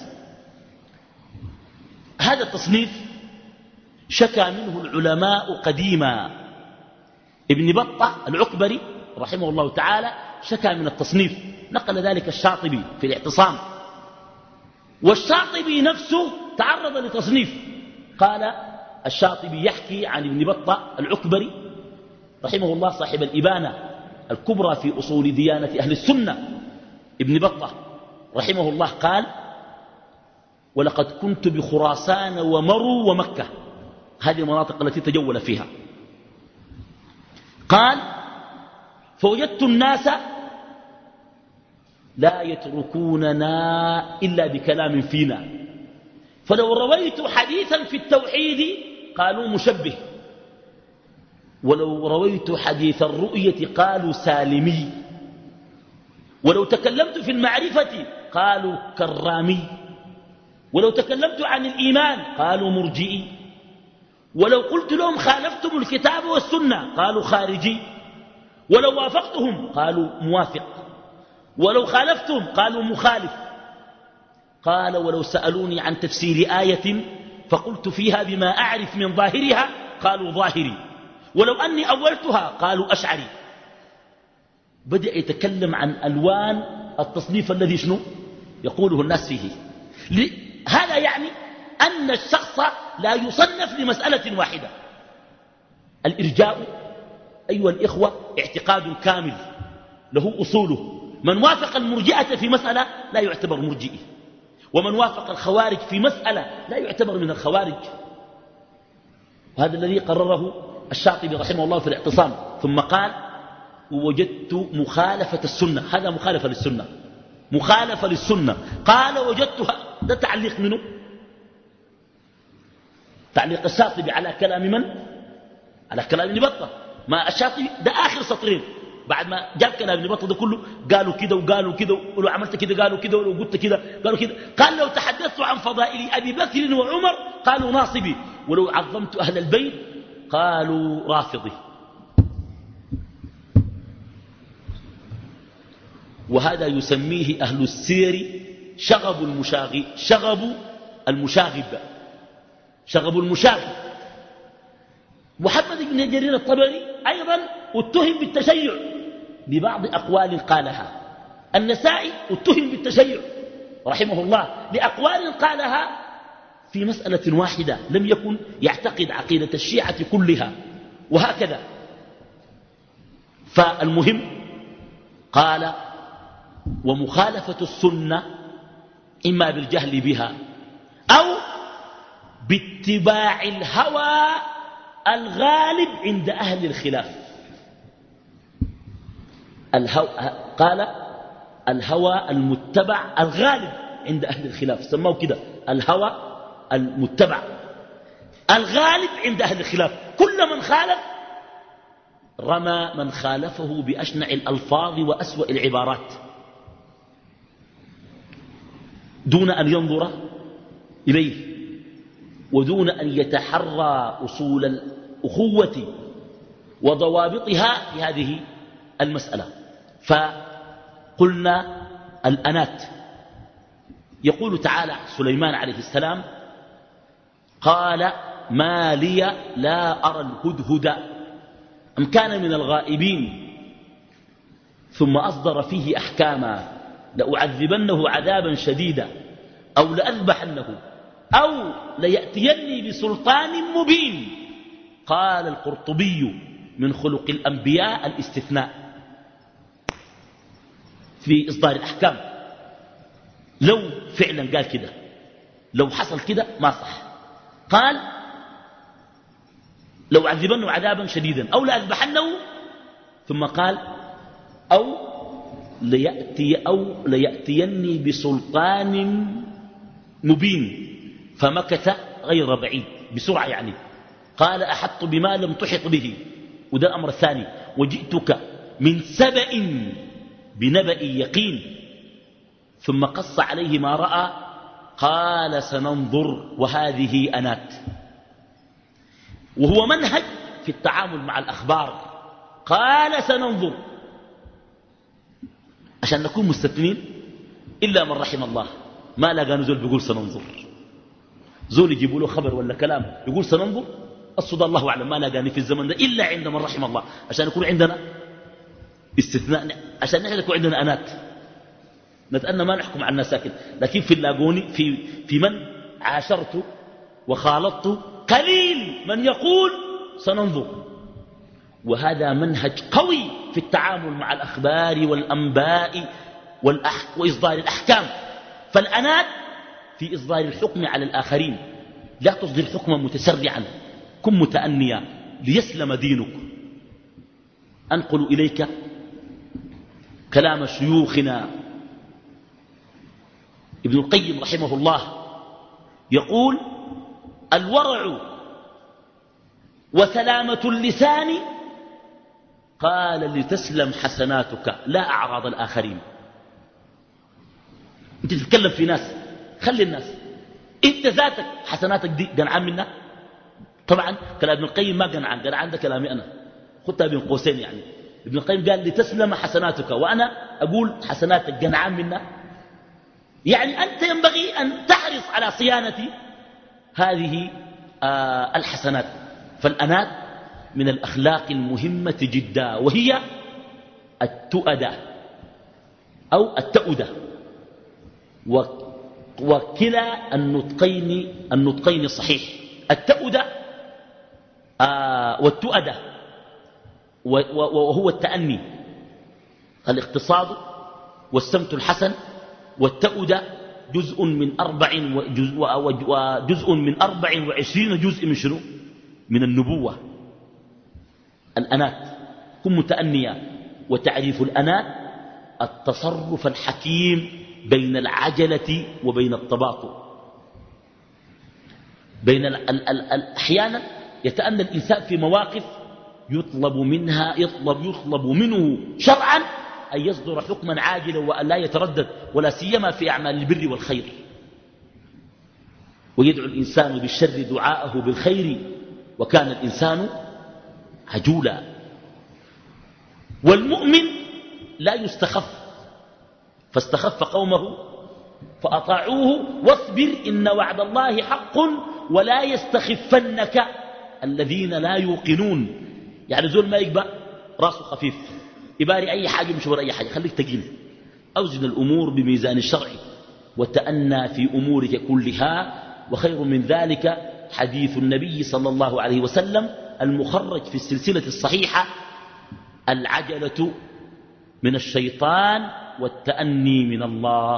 هذا التصنيف شكى منه العلماء قديما. ابن بطة العكبري رحمه الله تعالى شكى من التصنيف، نقل ذلك الشاطبي في الاعتصام، والشاطبي نفسه تعرض لتصنيف. قال الشاطبي يحكي عن ابن بطة العكبري رحمه الله صاحب الإبانة الكبرى في أصول ديانة أهل السنة. ابن بطة رحمه الله قال: ولقد كنت بخراسان ومرو ومكة، هذه المناطق التي تجول فيها. قال: فوجدت الناس لا يتركوننا إلا بكلام فينا، فلو رويت حديثا في التوحيد قالوا مشبه، ولو رويت حديث الرؤية قالوا سالمي، ولو تكلمت في المعرفة قالوا كرامي، ولو تكلمت عن الإيمان قالوا مرجئي، ولو قلت لهم خالفتم الكتاب والسنة قالوا خارجي، ولو وافقتهم قالوا موافق، ولو خالفتهم قالوا مخالف. قال: ولو سألوني عن تفسير آية فقلت فيها بما أعرف من ظاهرها قالوا ظاهري، ولو أني أولتها قالوا أشعري. بدأ يتكلم عن ألوان التصنيف الذي شنو يقوله الناس فيه. هذا يعني أن الشخص لا يصنف لمسألة واحدة. الإرجاء أيها الإخوة اعتقاد كامل له أصوله. من وافق المرجئة في مسألة لا يعتبر مرجئي، ومن وافق الخوارج في مسألة لا يعتبر من الخوارج. وهذا الذي قرره الشاطبي رحمه الله في الاعتصام. ثم قال وجدت مخالفة السنة. هذا مخالفة للسنة، مخالفة للسنة. قال وجدتها. ده تعليق منه، تعليق الشاطبي على كلام من؟ على كلام ابن بطة. ما الشاطبي ده آخر سطرين بعد ما جاب كلام ابن بطة ده كله قالوا كده وقالوا كده، ولو عملت كده قالوا كده، ولو قلت كده قالوا كده. قال لو تحدثت عن فضائل أبي بكر وعمر قالوا ناصبي، ولو عظمت أهل البيت قالوا رافضي. وهذا يسميه أهل السير شغب المشاغب، شغب المشاغب، شغب المشاغب. محمد بن جرير الطبري أيضا اتهم بالتشيع ببعض أقوال قالها. النسائي اتهم بالتشيع رحمه الله لأقوال قالها في مسألة واحدة، لم يكن يعتقد عقيدة الشيعة كلها، وهكذا. فالمهم قال ومخالفة السنة إما بالجهل بها أو باتباع الهوى الغالب عند أهل الخلاف. الهو... قال الهوى المتبع الغالب عند أهل الخلاف، سموه كده الهوى المتبع الغالب عند أهل الخلاف. كل من خالف رمى من خالفه بأشنع الألفاظ وأسوأ العبارات دون أن ينظر إليه ودون أن يتحرى أصول الأخوة وضوابطها في هذه المسألة. فقلنا الأنات. يقول تعالى سليمان عليه السلام قال ما لي لا أرى الهدهد أم كان من الغائبين ثم أصدر فيه أحكاما لأعذبنه عذابا شديدا أو لأذبحنه أو ليأتيني بسلطان مبين. قال القرطبي من خلق الأنبياء الاستثناء في إصدار الأحكام. لو فعلا قال كده، لو حصل كده ما صح. قال لو عذبنه عذابا شديدا أو لأذبحنه، ثم قال أو ليأتي أو ليأتيني بسلطان مبين، فمكث غير بعيد بسرعة يعني. قال أحط بما لم تحط به، وده الأمر الثاني. وجئتك من سبأ بنبأ يقين، ثم قص عليه ما رأى. قال سننظر. وهذه أنات، وهو منهج في التعامل مع الأخبار. قال سننظر عشان نكون مستثنين إلا من رحم الله. ما لقى نزول بيقول سننظر، زول يجيبوا له خبر ولا كلام يقول سننظر، الصدى الله أعلم ما لقاني في الزمن ده إلا عند من رحم الله. عشان يكون عندنا استثناء، عشان نحن يكون عندنا أنات، نتأنى ما نحكم على الناس ساكن. لكن في اللاقوني في, في من عاشرته وخالطته قليل من يقول سننظر. وهذا منهج قوي في التعامل مع الأخبار والأنباء والأح... وإصدار الأحكام. فالأنات في إصدار الحكم على الآخرين. لا تصدر حكما متسرعا، كن متأنيا ليسلم دينك. أنقل إليك كلام شيوخنا ابن القيم رحمه الله يقول الورع وسلامة اللسان قال لتسلم حسناتك لا أعراض الآخرين. أنت تتكلم في ناس، خلي الناس، أنت ذاتك حسناتك دي قنعان منها. طبعا كلام ابن القيم ما قنعان، قنعان ده كلامي أنا، خدتها بين قوسين يعني. ابن القيم قال لتسلم حسناتك، وأنا أقول حسناتك قنعان منها. يعني أنت ينبغي أن تحرص على صيانة هذه آه الحسنات. فالأنات من الأخلاق المهمة جدا، وهي التؤدة أو التؤدة، وكلا النطقين النطقين صحيح. التؤدة آه والتؤدة وهو التأني، الاقتصاد والسمت الحسن. والتؤدة جزء من أربع وجزء, وجزء من أربع وعشرين جزء من شنو؟ من النبوة. الأنات، كن متأنيا. وتعريف الأنات التصرف الحكيم بين العجلة وبين التباطؤ. بين ال ال ال أحيانا يتأنى الإنسان في مواقف يطلب منها يطلب يطلب منه شرعا أن يصدر حكما عاجلا وأن لا يتردد، ولا سيما في أعمال البر والخير. ويدعو الإنسان بالشر دعاءه بالخير، وكان الإنسان عجولا. والمؤمن لا يستخف، فاستخف قومه فأطاعوه واصبر إن وعد الله حق ولا يستخفنك الذين لا يوقنون. يعني زول ما يقبأ راسه خفيف، يباري أي حاجة مش ورا أي حاجة، خليك تقيل. أوزن الأمور بميزان الشرع وتأنى في أمورك كلها، وخير من ذلك حديث النبي صلى الله عليه وسلم المخرج في السلسلة الصحيحة: العجلة من الشيطان والتأني من الله.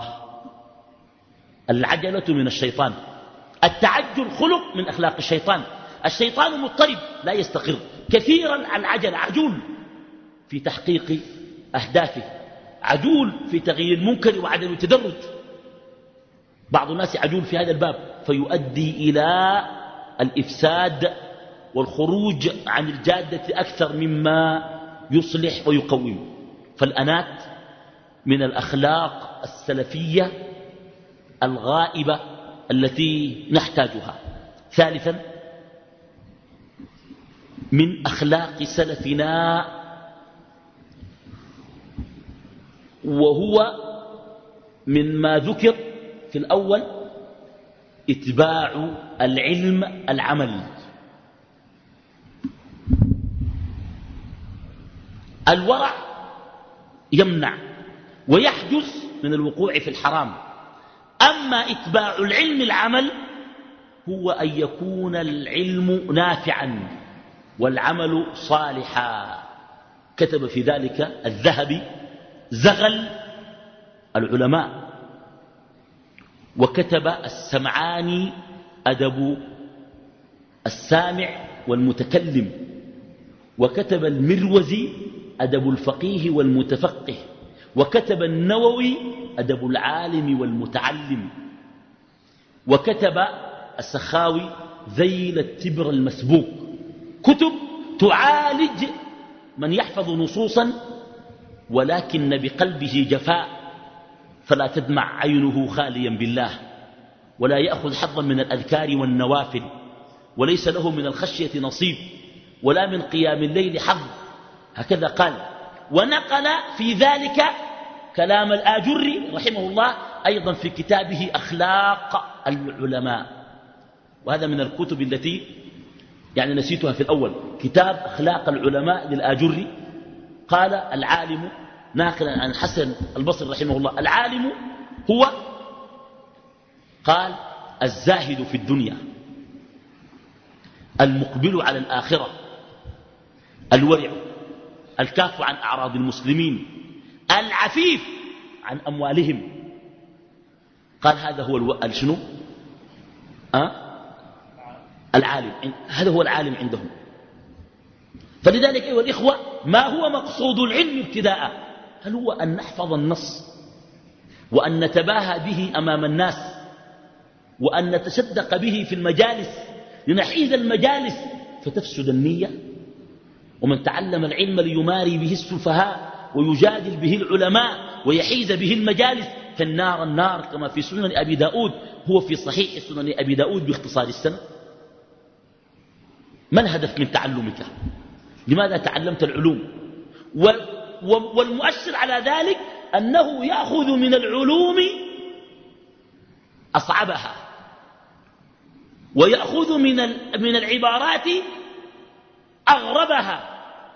العجلة من الشيطان، التعجل خلق من أخلاق الشيطان. الشيطان مضطرب لا يستقر، كثيرا العجل، عجول في تحقيق أهدافه، عجول في تغيير المنكر وعدم التدرج. بعض الناس عجول في هذا الباب فيؤدي إلى الإفساد والخروج عن الجادة أكثر مما يصلح ويقوم. فالأنات من الأخلاق السلفية الغائبة التي نحتاجها. ثالثا، من أخلاق سلفنا وهو مما ذكر في الأول: اتباع العلم العمل. الورع يمنع ويحجز من الوقوع في الحرام، أما اتباع العلم العمل هو أن يكون العلم نافعا والعمل صالحا. كتب في ذلك الذهبي: زغل العلماء. وكتب السمعاني: أدب السامع والمتكلم. وكتب المروزي: أدب الفقيه والمتفقه. وكتب النووي: أدب العالم والمتعلم. وكتب السخاوي: ذيل التبر المسبوق. كتب تعالج من يحفظ نصوصا ولكن بقلبه جفاء، فلا تدمع عينه خاليا بالله، ولا يأخذ حظا من الأذكار والنوافل، وليس له من الخشية نصيب، ولا من قيام الليل حظ. هكذا قال. ونقل في ذلك كلام الآجري رحمه الله أيضا في كتابه أخلاق العلماء. وهذا من الكتب التي يعني نسيتها في الأول، كتاب أخلاق العلماء للآجري. قال العالم، ناقلا عن حسن البصري رحمه الله: العالم هو، قال: الزاهد في الدنيا، المقبل على الآخرة، الورع، الكاف عن أعراض المسلمين، العفيف عن أموالهم. قال هذا هو الو... شنو أه؟ العالم، هذا هو العالم عندهم. فلذلك أيها الإخوة، ما هو مقصود العلم ابتداء؟ هل هو أن نحفظ النص وأن نتباهى به أمام الناس وأن نتصدق به في المجالس لنحيز المجالس فتفسد النية؟ ومن تعلم العلم ليماري به السفهاء ويجادل به العلماء ويحيز به المجالس فالنار النار، كما في سنن أبي داود. هو في صحيح سنن أبي داود باختصار السنة. ما الهدف من تعلمك؟ لماذا تعلمت العلوم؟ والمؤشر على ذلك أنه يأخذ من العلوم أصعبها، ويأخذ من من العبارات أغربها.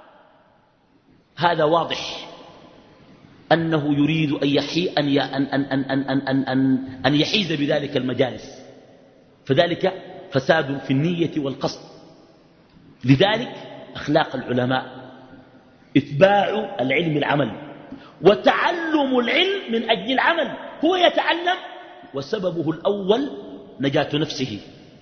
هذا واضح أنه يريد أن, يحي أن, ي... أن, أن, أن, أن, أن, أن, أن, أن يحيز بذلك المجالس، فذلك فساد في النية والقصد. لذلك أخلاق العلماء اتباع العلم العمل، وتعلم العلم من أجل العمل. هو يتعلم وسببه الأول نجاة نفسه،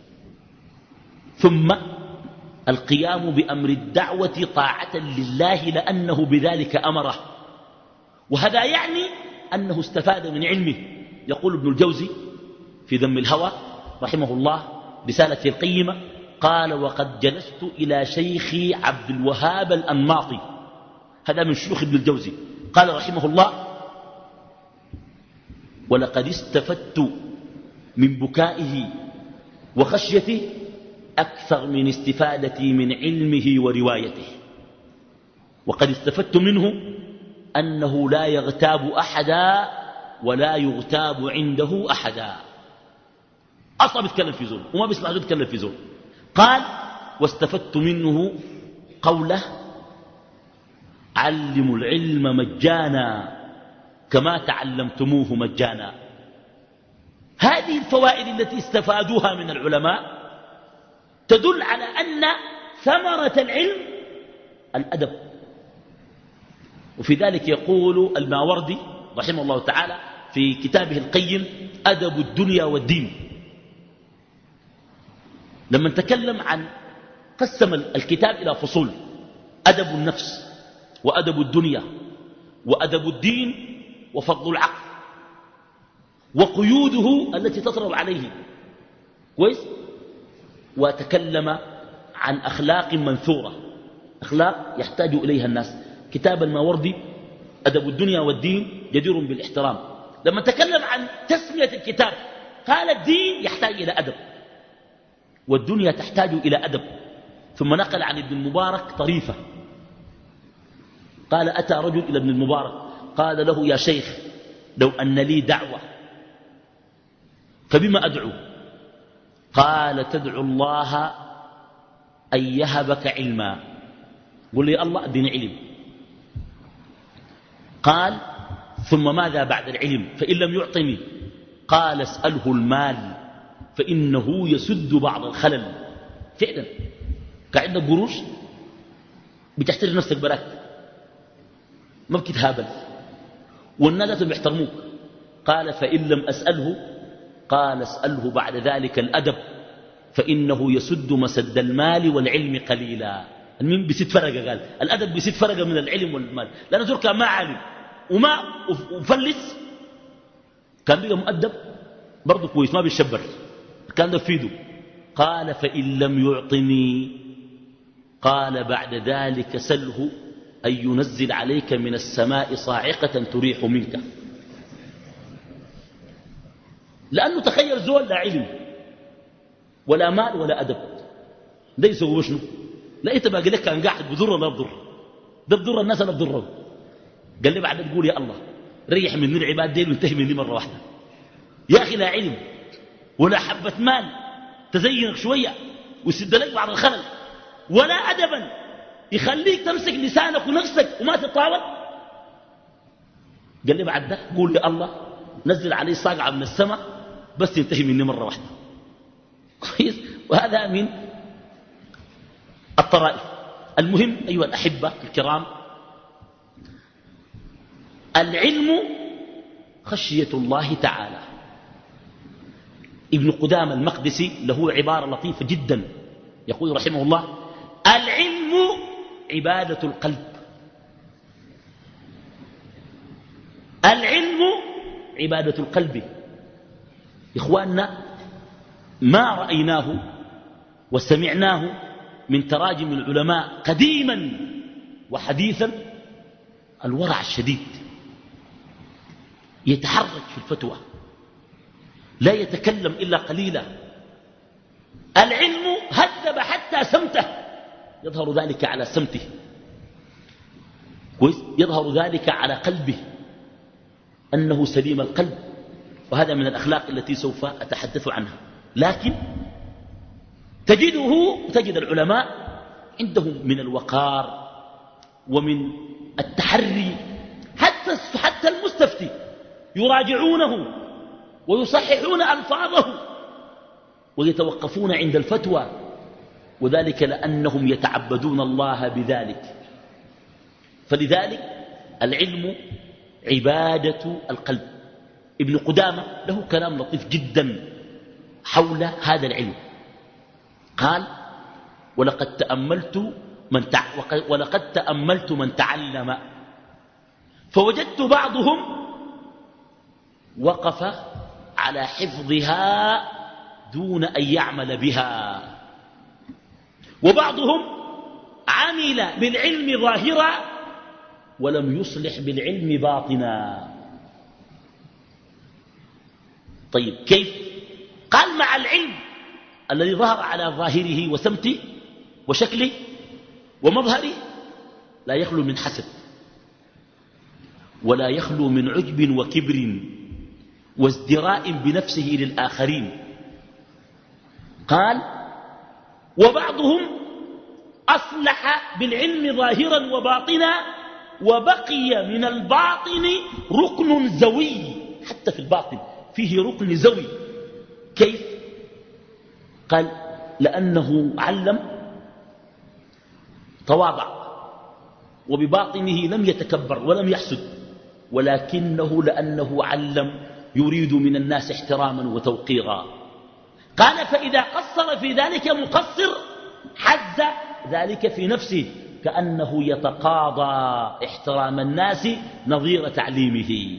ثم القيام بأمر الدعوة طاعة لله لأنه بذلك أمره، وهذا يعني أنه استفاد من علمه. يقول ابن الجوزي في ذم الهوى رحمه الله رسالته القيمة، قال: وقد جلست إلى شيخي عبد الوهاب الأنماطي، هذا من شيوخ ابن الجوزي، قال رحمه الله: ولقد استفدت من بكائه وخشيته أكثر من استفادتي من علمه وروايته. وقد استفدت منه أنه لا يغتاب أحدا ولا يغتاب عنده أحدا. أصلا بيتكلم في زول وما بيسمع زول يتكلم في زول. قال: واستفدت منه قوله: علموا العلم مجانا كما تعلمتموه مجانا. هذه الفوائد التي استفادوها من العلماء تدل على أن ثمرة العلم الأدب. وفي ذلك يقول الماوردي رحمه الله تعالى في كتابه القيم: أدب الدنيا والدين، لما تكلم عن قسم الكتاب إلى فصول: أدب النفس، وأدب الدنيا، وأدب الدين، وفضل العقل، وقيوده التي تطرأ عليه. كويس؟ وتكلم عن أخلاق منثورة، أخلاق يحتاج إليها الناس. كتاب الماوردي أدب الدنيا والدين جدير بالاحترام. لما تكلم عن تسمية الكتاب قال: الدين يحتاج إلى أدب، والدنيا تحتاج إلى أدب. ثم نقل عن ابن المبارك طريفة، قال: أتى رجل إلى ابن المبارك قال له: يا شيخ، لو أن لي دعوة فبما أدعو؟ قال: تدعو الله أن يهبك علما. قل لي: الله أدني علم. قال: ثم ماذا بعد العلم؟ فإن لم يعطني؟ قال: اسأله المال فإنه يسد بعض الخلل. فعلا كعندك قروش بتحترم نفسك براك، ما بتتهابل، والناس بيحترموك. قال: فإن لم أسأله؟ قال: اسأله بعد ذلك الأدب فإنه يسد مسد المال والعلم قليلا. المهم بست فرقة، قال الأدب بست فرقة من العلم والمال، لأنه زول كان ما عالم وما وفلس، كان بيقى مؤدب برضه كويس ما بيشبر، كان ده فيده. قال: فإن لم يعطني؟ قال: بعد ذلك سله أن ينزل عليك من السماء صاعقة تريح منك. لأنه تخيل زول لا علم ولا مال ولا أدب، ده يسوي شنو؟ لا انت باقي لك كان قاعد بضر ولا بضر؟ ده بضر الناس ولا بضرهم؟ قال لي بعد تقول: يا الله ريح مني العباد ديل وانتهي مني مرة واحدة. يا أخي لا علم ولا حبة مال تزينك شوية ويسد لك بعض الخلل، ولا أدبا يخليك تمسك لسانك ونفسك وما تطاول. قال لي بعد ده قول: يا الله نزل عليه صاقعة من السماء بس ينتهي مني مرة واحدة. كويس؟ وهذا من الطرائف. المهم أيها الأحبة الكرام، العلم خشية الله تعالى. ابن قدامة المقدسي له عبارة لطيفة جدا، يقول رحمه الله: العلم عبادة القلب. العلم عبادة القلب. إخواننا، ما رأيناه وسمعناه من تراجم العلماء قديما وحديثا الورع الشديد، يتحرك في الفتوى، لا يتكلم إلا قليلا. العلم هذب حتى سمته، يظهر ذلك على سمته، كويس؟ يظهر ذلك على قلبه أنه سليم القلب، وهذا من الأخلاق التي سوف أتحدث عنها. لكن تجده تجد العلماء عندهم من الوقار ومن التحري. حتى حتى المستفتي يراجعونه ويصححون ألفاظه ويتوقفون عند الفتوى، وذلك لأنهم يتعبدون الله بذلك. فلذلك العلم عبادة القلب. ابن قدامة له كلام لطيف جدا حول هذا العلم. قال: ولقد تأملت من تع... ولقد تأملت من تعلم فوجدت بعضهم وقف على حفظها دون أن يعمل بها، وبعضهم عمل بالعلم ظاهرا ولم يصلح بالعلم باطنا. طيب كيف؟ قال: مع العلم الذي ظهر على ظاهره وسمته وشكله ومظهره لا يخلو من حسد، ولا يخلو من عجب وكبر وازدراء بنفسه للآخرين. قال: وبعضهم أصلح بالعلم ظاهرا وباطنا وبقي من الباطن ركن زوي. حتى في الباطن فيه ركن زوي. كيف؟ قال: لأنه علم تواضع وبباطنه لم يتكبر ولم يحسد، ولكنه لأنه علم يريد من الناس احتراما وتوقيرا. قال: فإذا قصر في ذلك مقصر حز ذلك في نفسه كأنه يتقاضى احترام الناس نظير تعليمه.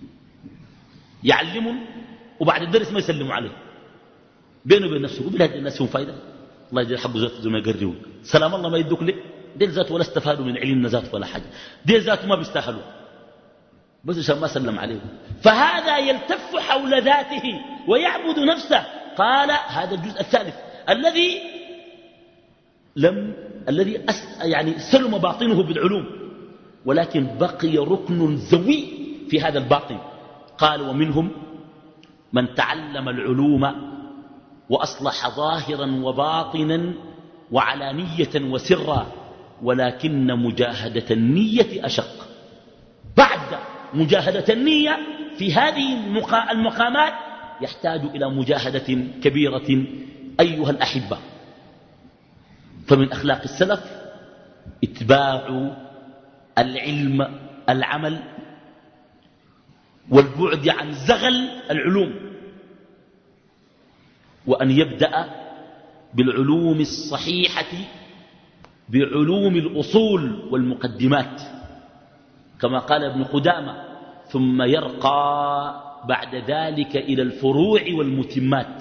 يعلم وبعد الدرس ما يسلموا عليه، بينه وبين نفسه يقول: هذه الناس هم فايدة، الله يجعل حبه ذاته ما يقررون، سلام الله ما يدوك لك، ديل ذاته ولا استفادوا من علمنا ذاته ولا حاجة، ديل ذاته ما بيستاهلوا، بس عشان ما سلم عليه. فهذا يلتف حول ذاته ويعبد نفسه. قال: هذا الجزء الثالث الذي لم الذي أس يعني سلم باطنه بالعلوم، ولكن بقي ركن زوي في هذا الباطن. قال: ومنهم من تعلم العلوم وأصلح ظاهرا وباطنا وعلانية وسرا، ولكن مجاهدة النية أشق. بعد مجاهدة النية في هذه المقامات يحتاج إلى مجاهدة كبيرة أيها الأحبة. فمن أخلاق السلف اتباع العلم العمل والبعد عن زغل العلوم، وأن يبدأ بالعلوم الصحيحة بعلوم الأصول والمقدمات كما قال ابن قدامة، ثم يرقى بعد ذلك إلى الفروع والمتمات.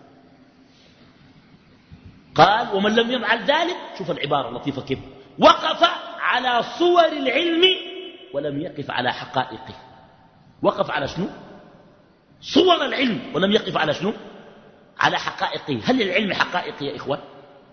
قال: ومن لم يفعل ذلك، شوف العبارة اللطيفة كيف، وقف على صور العلم ولم يقف على حقائقه. وقف على شنو؟ صور العلم، ولم يقف على شنو؟ على حقائقه. هل العلم حقائق يا إخوان؟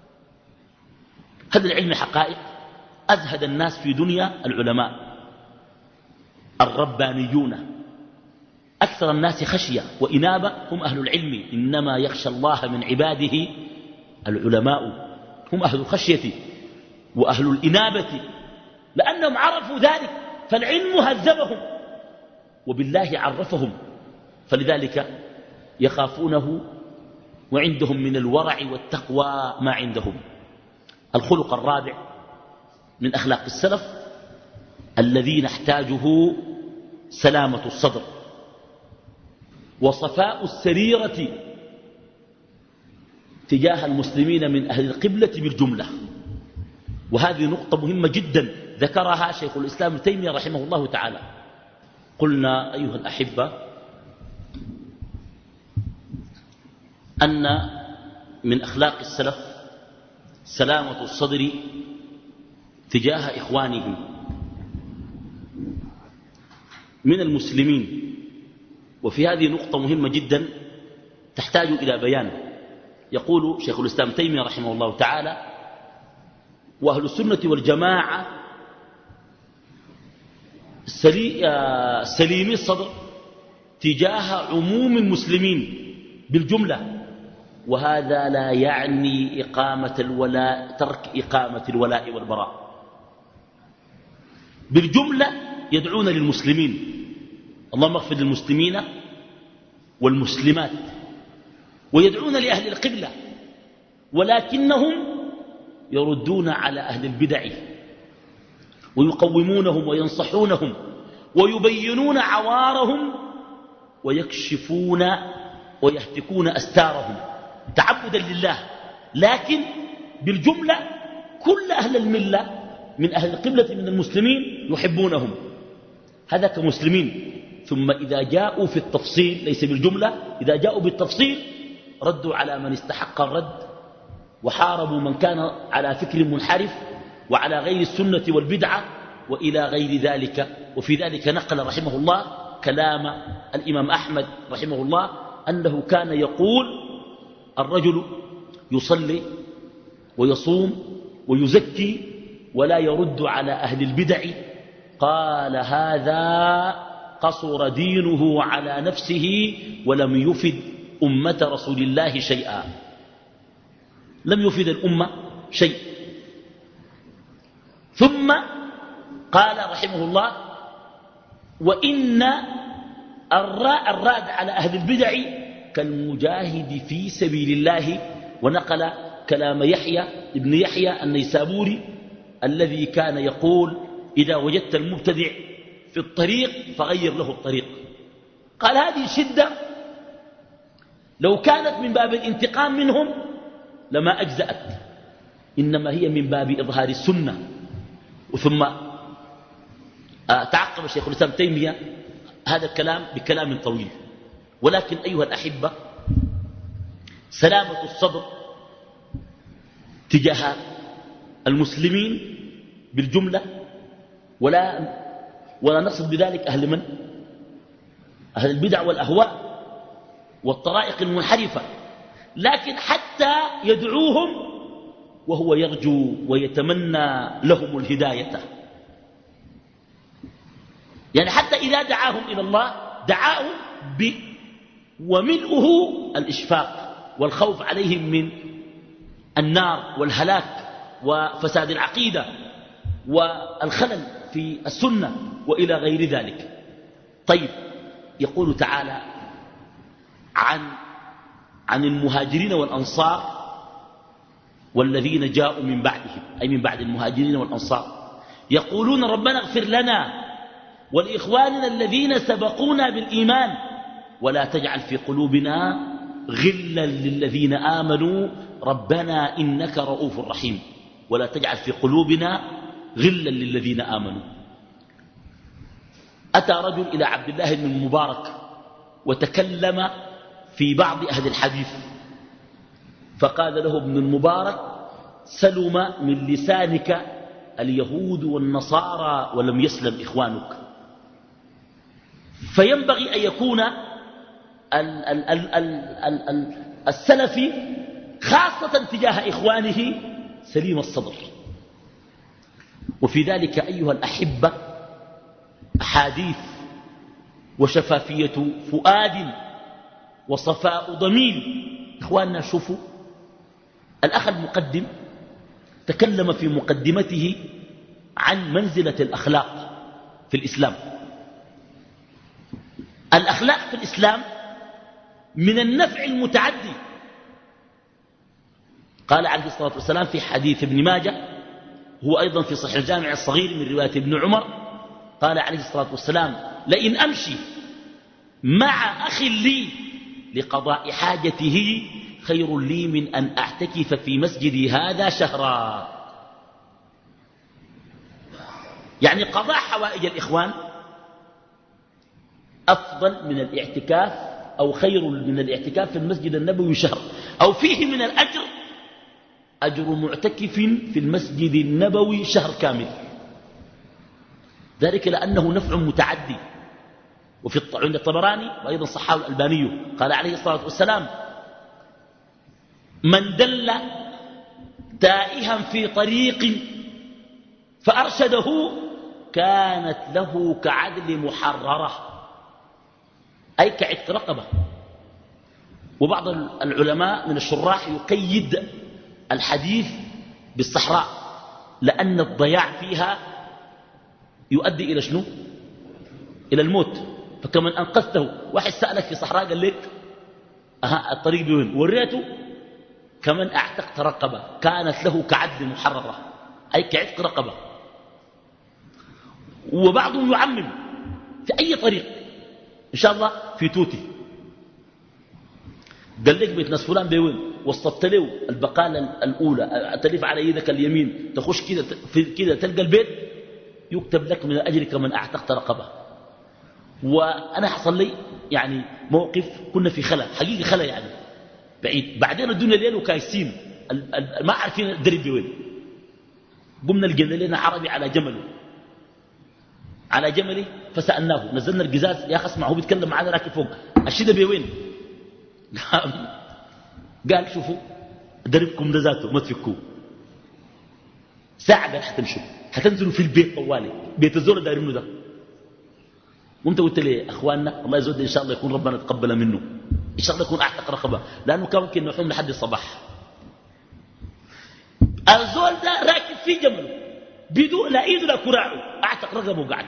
هل العلم حقائق؟ أزهد الناس في دنيا العلماء الربانيون، أكثر الناس خشية وإنابة هم أهل العلم. إنما يخشى الله من عباده العلماء، هم أهل الخشية وأهل الإنابة، لأنهم عرفوا ذلك، فالعلم هذبهم وبالله عرفهم، فلذلك يخافونه وعندهم من الورع والتقوى ما عندهم. الخلق الرابع من أخلاق السلف الذي نحتاجه سلامة الصدر وصفاء السريرة تجاه المسلمين من أهل القبلة بالجملة. وهذه نقطة مهمة جدا ذكرها شيخ الإسلام ابن تيمية رحمه الله تعالى. قلنا أيها الأحبة أن من أخلاق السلف سلامة الصدر تجاه إخوانهم من المسلمين. وفي هذه نقطة مهمة جدا تحتاج إلى بيان. يقول شيخ الإسلام تيمية رحمه الله تعالى: وأهل السنة والجماعة سليمي الصدر تجاه عموم المسلمين بالجملة، وهذا لا يعني إقامة الولاء ترك إقامة الولاء والبراء. بالجملة يدعون للمسلمين، اللهم اغفر للمسلمين والمسلمات، ويدعون لأهل القبلة، ولكنهم يردون على أهل البدع ويقومونهم وينصحونهم ويبينون عوارهم ويكشفون ويهتكون أستارهم تعبدا لله. لكن بالجملة كل أهل الملة من أهل القبلة من المسلمين يحبونهم، هذا كمسلمين. ثم إذا جاءوا في التفصيل، ليس بالجملة، إذا جاءوا بالتفصيل ردوا على من استحق الرد وحاربوا من كان على فكر منحرف وعلى غير السنة والبدعة وإلى غير ذلك. وفي ذلك نقل رحمه الله كلام الإمام أحمد رحمه الله أنه كان يقول: الرجل يصلي ويصوم ويزكي ولا يرد على أهل البدع، قال: هذا قصر دينه على نفسه ولم يفد أمة رسول الله شيئا، لم يفد الأمة شيء. ثم قال رحمه الله: وإن الراد على أهل البدع كالمجاهد في سبيل الله. ونقل كلام يحيى ابن يحيى النيسابوري الذي كان يقول: إذا وجدت المبتدع في الطريق فغير له الطريق. قال: هذه الشدة لو كانت من باب الانتقام منهم لما أجزأت، إنما هي من باب إظهار السنة. ثم تعقب الشيخ الإسلام تيمية هذا الكلام بكلام طويل. ولكن أيها الأحبة، سلامة الصدر تجاه المسلمين بالجملة، ولا ولا نقصد بذلك أهل من؟ أهل البدع والأهواء والطرائق المنحرفة، لكن حتى يدعوهم وهو يرجو ويتمنى لهم الهداية. يعني حتى إذا دعاهم إلى الله دعاهم ب وملؤه الإشفاق والخوف عليهم من النار والهلاك وفساد العقيدة والخلل في السنة وإلى غير ذلك. طيب، يقول تعالى عن عن المهاجرين والأنصار والذين جاءوا من بعدهم، أي من بعد المهاجرين والأنصار، يقولون: ربنا اغفر لنا ولإخواننا الذين سبقونا بالإيمان ولا تجعل في قلوبنا غلا للذين آمنوا ربنا إنك رؤوف رحيم. ولا تجعل في قلوبنا غلا للذين آمنوا. أتى رجل إلى عبد الله بن المبارك وتكلم في بعض أهل الحديث، فقال له ابن المبارك: سلم من لسانك اليهود والنصارى ولم يسلم إخوانك. فينبغي أن يكون ال ال ال ال ال السلفي خاصة تجاه إخوانه سليم الصدر. وفي ذلك أيها الأحبة أحاديث وشفافية فؤاد وصفاء ضمير. إخواننا شوفوا، الأخ المقدم تكلم في مقدمته عن منزلة الأخلاق في الإسلام. الأخلاق في الإسلام من النفع المتعدي. قال عليه الصلاة والسلام في حديث ابن ماجه، هو أيضا في صحيح الجامع الصغير من رواية ابن عمر، قال عليه الصلاة والسلام: لئن أمشي مع أخ لي لقضاء حاجته خير لي من أن أعتكف في مسجدي هذا شهرا. يعني قضاء حوائج الإخوان أفضل من الاعتكاف، أو خير من الاعتكاف في المسجد النبوي شهر، أو فيه من الأجر أجر معتكف في المسجد النبوي شهر كامل. ذلك لأنه نفع متعدي. وفي عند الطبراني وأيضا صححه الألباني قال عليه الصلاة والسلام: من دل تائها في طريق فأرشده كانت له كعدل محررة، أي كعتق رقبة. وبعض العلماء من الشراح يقيد الحديث بالصحراء، لأن الضياع فيها يؤدي إلى شنو؟ إلى الموت. فكمن أنقذته، واحد سألك في صحراء قال لك أها الطريق بوين، وريته كمن أعتقت رقبة كانت له كعبد محررة، أي كعتق رقبة. وبعضهم يعمم في أي طريق، إن شاء الله في توتي قال لك بيت ناس فلان بوين، وصفت له البقالة الأولى، تلف على يدك اليمين تخش كده كده تلقى البيت، يكتب لك من الأجر كمن أعتقت رقبة. وأنا حصل لي يعني موقف، كنا في خلا حقيقي، خلا يعني بعيد، بعدين الدنيا ليل وكايسين ما عارفين الدرب وين، قمنا لقينا لنا عربي على جمله على جملي، فسألناه، نزلنا القزاز، يا أخي اسمع هو بيتكلم معنا راكب فوق، الشدة بوين؟ قال شوفوا دربكم ده ذاته ما تفكوه، ساعة قال حتمشوا حتنزلوا في البيت طوالي، بيت الزول داير منه ده. وانت قلت لي اخواننا الله يزود ان شاء الله يكون ربنا تقبل منه، ان شاء الله يكون اعتق رقبه، لانه كان ممكن نحوم لحد الصباح. الزول ده راكب في جمله بدون لا ايده لا كراعه، اعتق رقبه وقعد،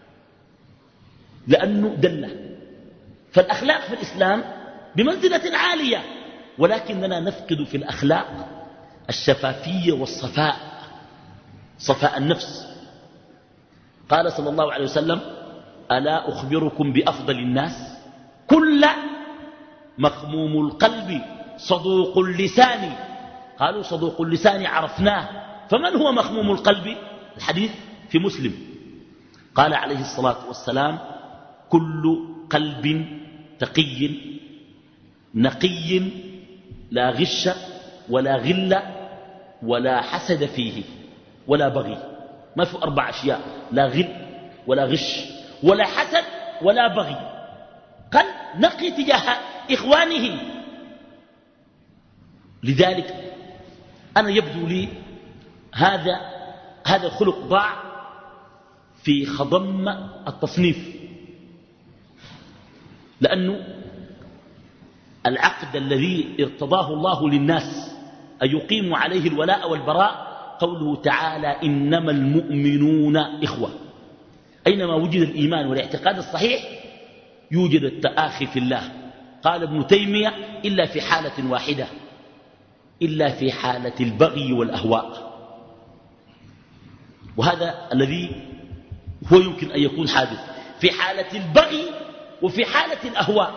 لانه دله. فالاخلاق في الاسلام بمنزله عاليه، ولكننا نفقد في الاخلاق الشفافيه والصفاء، صفاء النفس. قال صلى الله عليه وسلم: ألا أخبركم بأفضل الناس؟ كل مخموم القلب صدوق اللسان. قالوا صدوق اللسان عرفناه، فمن هو مخموم القلب؟ الحديث في مسلم. قال عليه الصلاة والسلام: كل قلب تقي نقي لا غش ولا غل ولا حسد فيه ولا بغي. ما في أربع أشياء: لا غل ولا غش ولا حسد ولا بغي. قال نقي تجاه إخوانه. لذلك أنا يبدو لي هذا هذا الخلق ضاع في خضم التصنيف، لأنه العقد الذي ارتضاه الله للناس أن يقيموا عليه الولاء والبراء قوله تعالى: إنما المؤمنون إخوة. أينما وجد الإيمان والاعتقاد الصحيح يوجد التآخي في الله. قال ابن تيمية: إلا في حالة واحدة، إلا في حالة البغي والأهواء. وهذا الذي هو يمكن أن يكون حادث في حالة البغي وفي حالة الأهواء.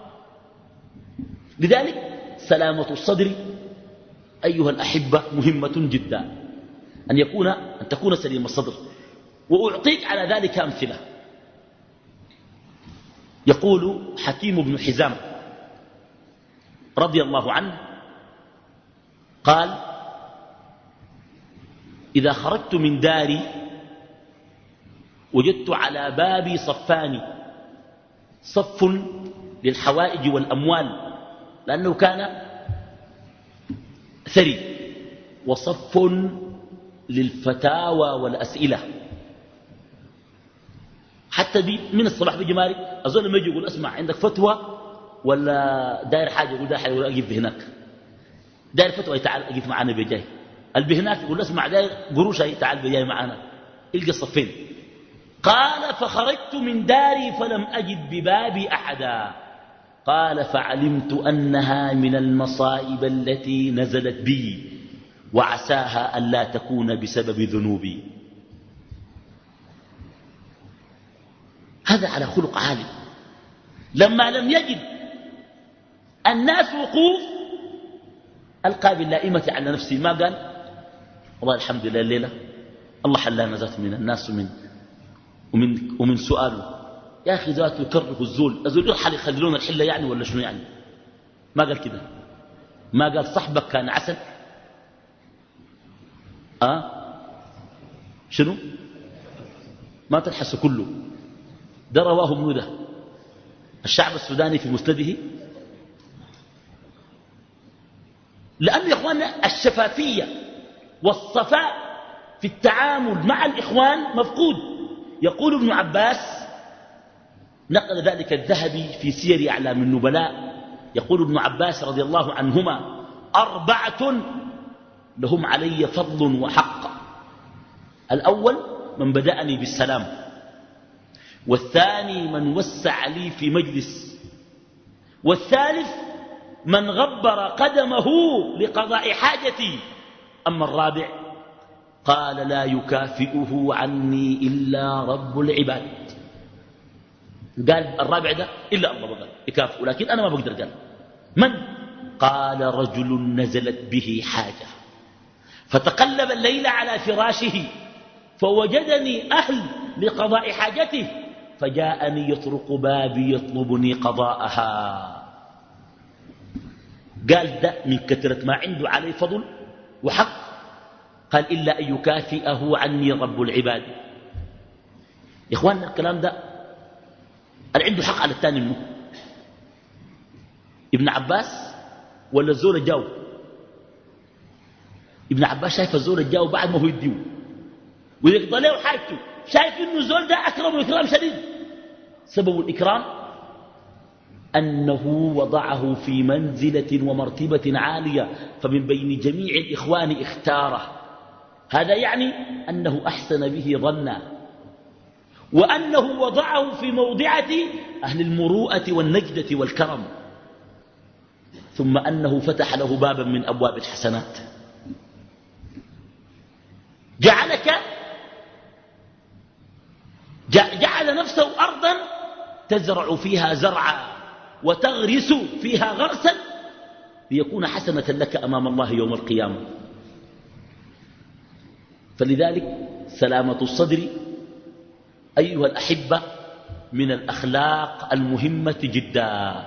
لذلك سلامة الصدر أيها الأحبة مهمة جدا، أن يكون أن تكون سليم الصدر. وأعطيك على ذلك أمثلة. يقول حكيم بن حزام رضي الله عنه قال: إذا خرجت من داري وجدت على بابي صفان، صف للحوائج والأموال لأنه كان ثري، وصف للفتاوى والأسئلة. حتى بي من الصباح بيجي مالك أظن لما يجي يقول: أسمع عندك فتوى ولا داير حاجة؟ يقول: داير حاجة. يقول: أجيب هناك. داير فتوى؟ تعال أجيب معانا بيجاي. البي هناك يقول: أسمع داير قروش؟ تعال بيجاي معانا. إلقى الصفين. قال: فخرجت من داري فلم أجد ببابي أحدا. قال: فعلمت أنها من المصائب التي نزلت بي، وعساها ألا تكون بسبب ذنوبي. هذا على خلق عالي. لما لم يجد الناس وقوف ألقى باللائمة على نفسه، ما قال: والله الحمد لله الليلة الله حلانا ذات من الناس ومن, ومن, ومن سؤاله. يا أخي ذاته يكره الزول، الزول يرحل يخلون الحلة يعني ولا شنو يعني؟ ما قال كده. ما قال صحبك كان عسل. أه؟ شنو؟ ما تلحس كله. ده رواه منو ده؟ الشعب السوداني في مسنده. لأن يا إخواننا الشفافية والصفاء في التعامل مع الإخوان مفقود. يقول ابن عباس، نقل ذلك الذهبي في سير أعلام النبلاء، يقول ابن عباس رضي الله عنهما أربعة لهم علي فضل وحق. الأول من بدأني بالسلام، والثاني من وسع لي في مجلس، والثالث من غبر قدمه لقضاء حاجتي، أما الرابع قال لا يكافئه عني إلا رب العباد. قال الرابع ده إلا الله بقى يكافئه، لكن أنا ما بقدر. قال من؟ قال رجل نزلت به حاجة فتقلب الليل على فراشه فوجدني أهل لقضاء حاجته فجاءني يطرق بابي يطلبني قضاءها. قال ده من كثرة ما عنده عليه فضل وحق. قال إلا أن يكافئه عني رب العباد. يا إخواننا الكلام ده اللي عنده حق على الثاني منه ابن عباس ولا الزول الجاو؟ ابن عباس شايف الزول الجاو بعد ما هو يديه ويقضى له حاجته، شايف انه الزول ده اكرم اكرام شديد. سبب الاكرام انه وضعه في منزله ومرتبه عاليه فمن بين جميع الاخوان اختاره. هذا يعني انه احسن به ظنا، وانه وضعه في موضعه اهل المروءه والنجده والكرم، ثم انه فتح له بابا من ابواب الحسنات. جعلك جعل نفسه أرضا تزرع فيها زرعا وتغرس فيها غرسا ليكون حسنة لك أمام الله يوم القيامة. فلذلك سلامة الصدر أيها الأحبة من الأخلاق المهمة جدا.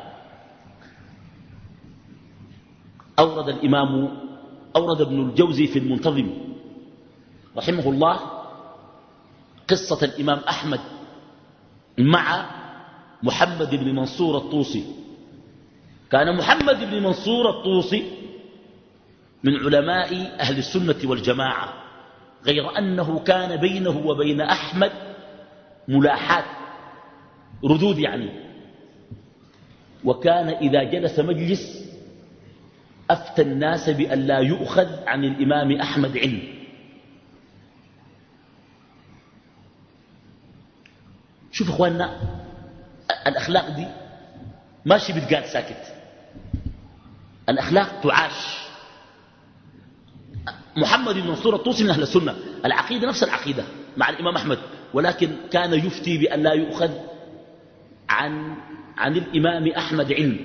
أورد الإمام أورد ابن الجوزي في المنتظم رحمه الله قصة الإمام أحمد مع محمد بن منصور الطوسي. كان محمد بن منصور الطوسي من علماء أهل السنة والجماعة، غير أنه كان بينه وبين أحمد ملاحات ردود يعني. وكان إذا جلس مجلس أفتى الناس بأن لا يؤخذ عن الإمام أحمد علم. شوف اخواننا الاخلاق دي ماشي بتقال ساكت، الاخلاق تعاش. محمد بن منصور الطوسي من اهل السنه، العقيده نفس العقيده مع الامام احمد، ولكن كان يفتي بان لا يؤخذ عن عن الامام احمد علم.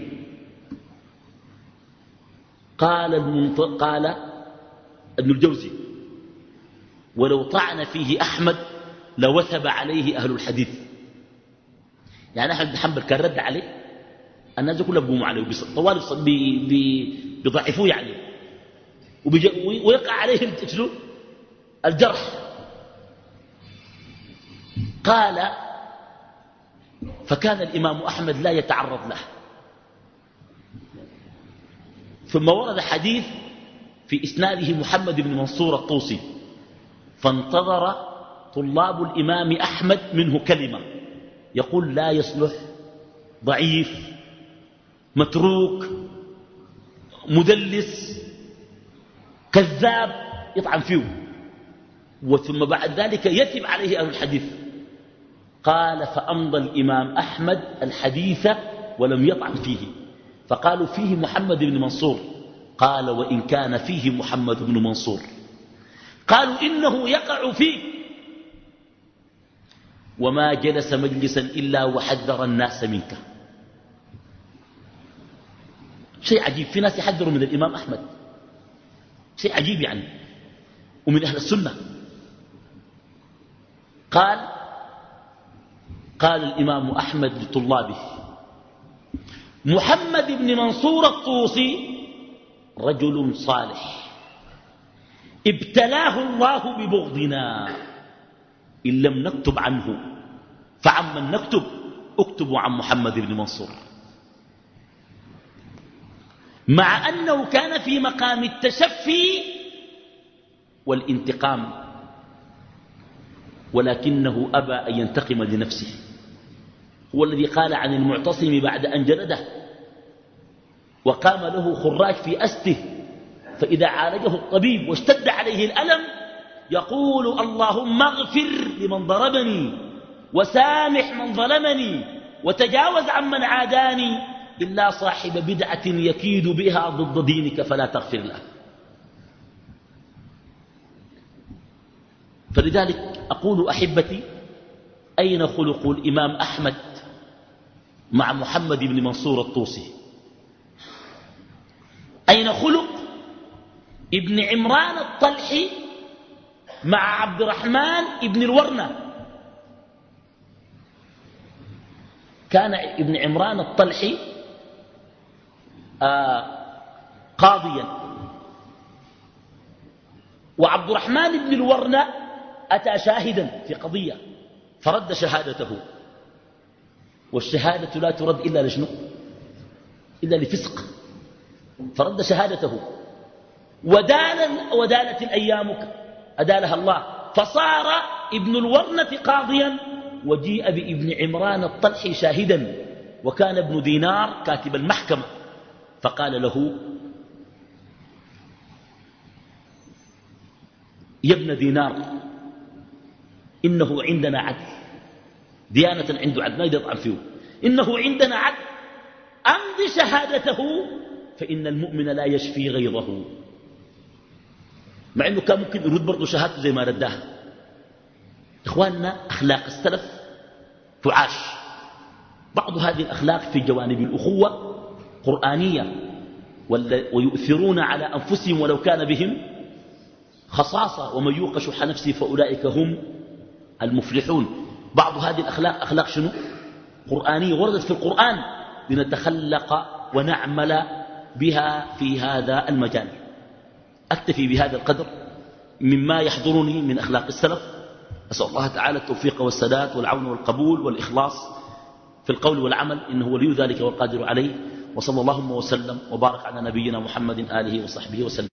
قال المنط... قال ابن الجوزي ولو طعن فيه احمد لوثب عليه اهل الحديث. يعني أحمد بن حنبل كان رد عليه الناس كلها بيقوموا عليه طوال بيضعفوه يعني، ويقع عليه الجرح. قال فكان الإمام أحمد لا يتعرض له. ثم ورد حديث في إسناده محمد بن منصور الطوسي، فانتظر طلاب الإمام أحمد منه كلمة يقول لا يصلح، ضعيف، متروك، مدلس، كذاب، يطعن فيه. وثم بعد ذلك يثب عليه أهل الحديث. قال فأمضى الإمام أحمد الحديث ولم يطعن فيه، فقالوا فيه محمد بن منصور. قال وإن كان فيه محمد بن منصور. قالوا إنه يقع فيه، وما جلس مجلسا إلا وحذر الناس منك. شيء عجيب، في ناس يحذروا من الإمام أحمد، شيء عجيب يعني، ومن أهل السنة. قال قال الإمام أحمد لطلابه محمد بن منصور الطوسي رجل صالح ابتلاه الله ببغضنا إن لم نكتب عنه، فعمن نكتب اكتبوا عن محمد بن منصور. مع أنه كان في مقام التشفي والانتقام، ولكنه أبى أن ينتقم لنفسه. هو الذي قال عن المعتصم بعد أن جلده وقام له خراج في أسته، فإذا عالجه الطبيب واشتد عليه الألم يقول اللهم اغفر لمن ضربني وسامح من ظلمني وتجاوز عمن عاداني إلا صاحب بدعة يكيد بها ضد دينك فلا تغفر له. فلذلك أقول أحبتي، أين خلق الإمام أحمد مع محمد بن منصور الطوسي؟ أين خلق ابن عمران الطلحي مع عبد الرحمن ابن الورنة؟ كان ابن عمران الطلحي آه قاضيا، وعبد الرحمن بن الورنة أتى شاهدا في قضية فرد شهادته، والشهادة لا ترد إلا لشنو؟ إلا لفسق، فرد شهادته. ودال ودالت الأيام أدالها الله، فصار ابن الورنة قاضيا وجيء بابن عمران الطلحي شاهدا، وكان ابن دينار كاتب المحكمة، فقال له يا ابن دينار إنه عندنا عدل، ديانة عنده عدل ما يطعن فيه، إنه عندنا عدل، أمضي شهادته فإن المؤمن لا يشفي غيظه. مع أنه كان ممكن يرد برضه شهادته زي ما رداها. إخواننا، أخلاق السلف تعاش. بعض هذه الأخلاق في جوانب الأخوة قرآنية، ويؤثرون على أنفسهم ولو كان بهم خصاصة، ومن يوق شح نفسه فأولئك هم المفلحون. بعض هذه الأخلاق أخلاق شنو؟ قرآنية، وردت في القرآن لنتخلق ونعمل بها في هذا المجال. أكتفي بهذا القدر مما يحضرني من أخلاق السلف. أسأل الله تعالى التوفيق والسداد والعون والقبول والإخلاص في القول والعمل، إنه ولي ذلك والقادر عليه. وصلى اللهم وسلم وبارك على نبينا محمد آله وصحبه وسلم.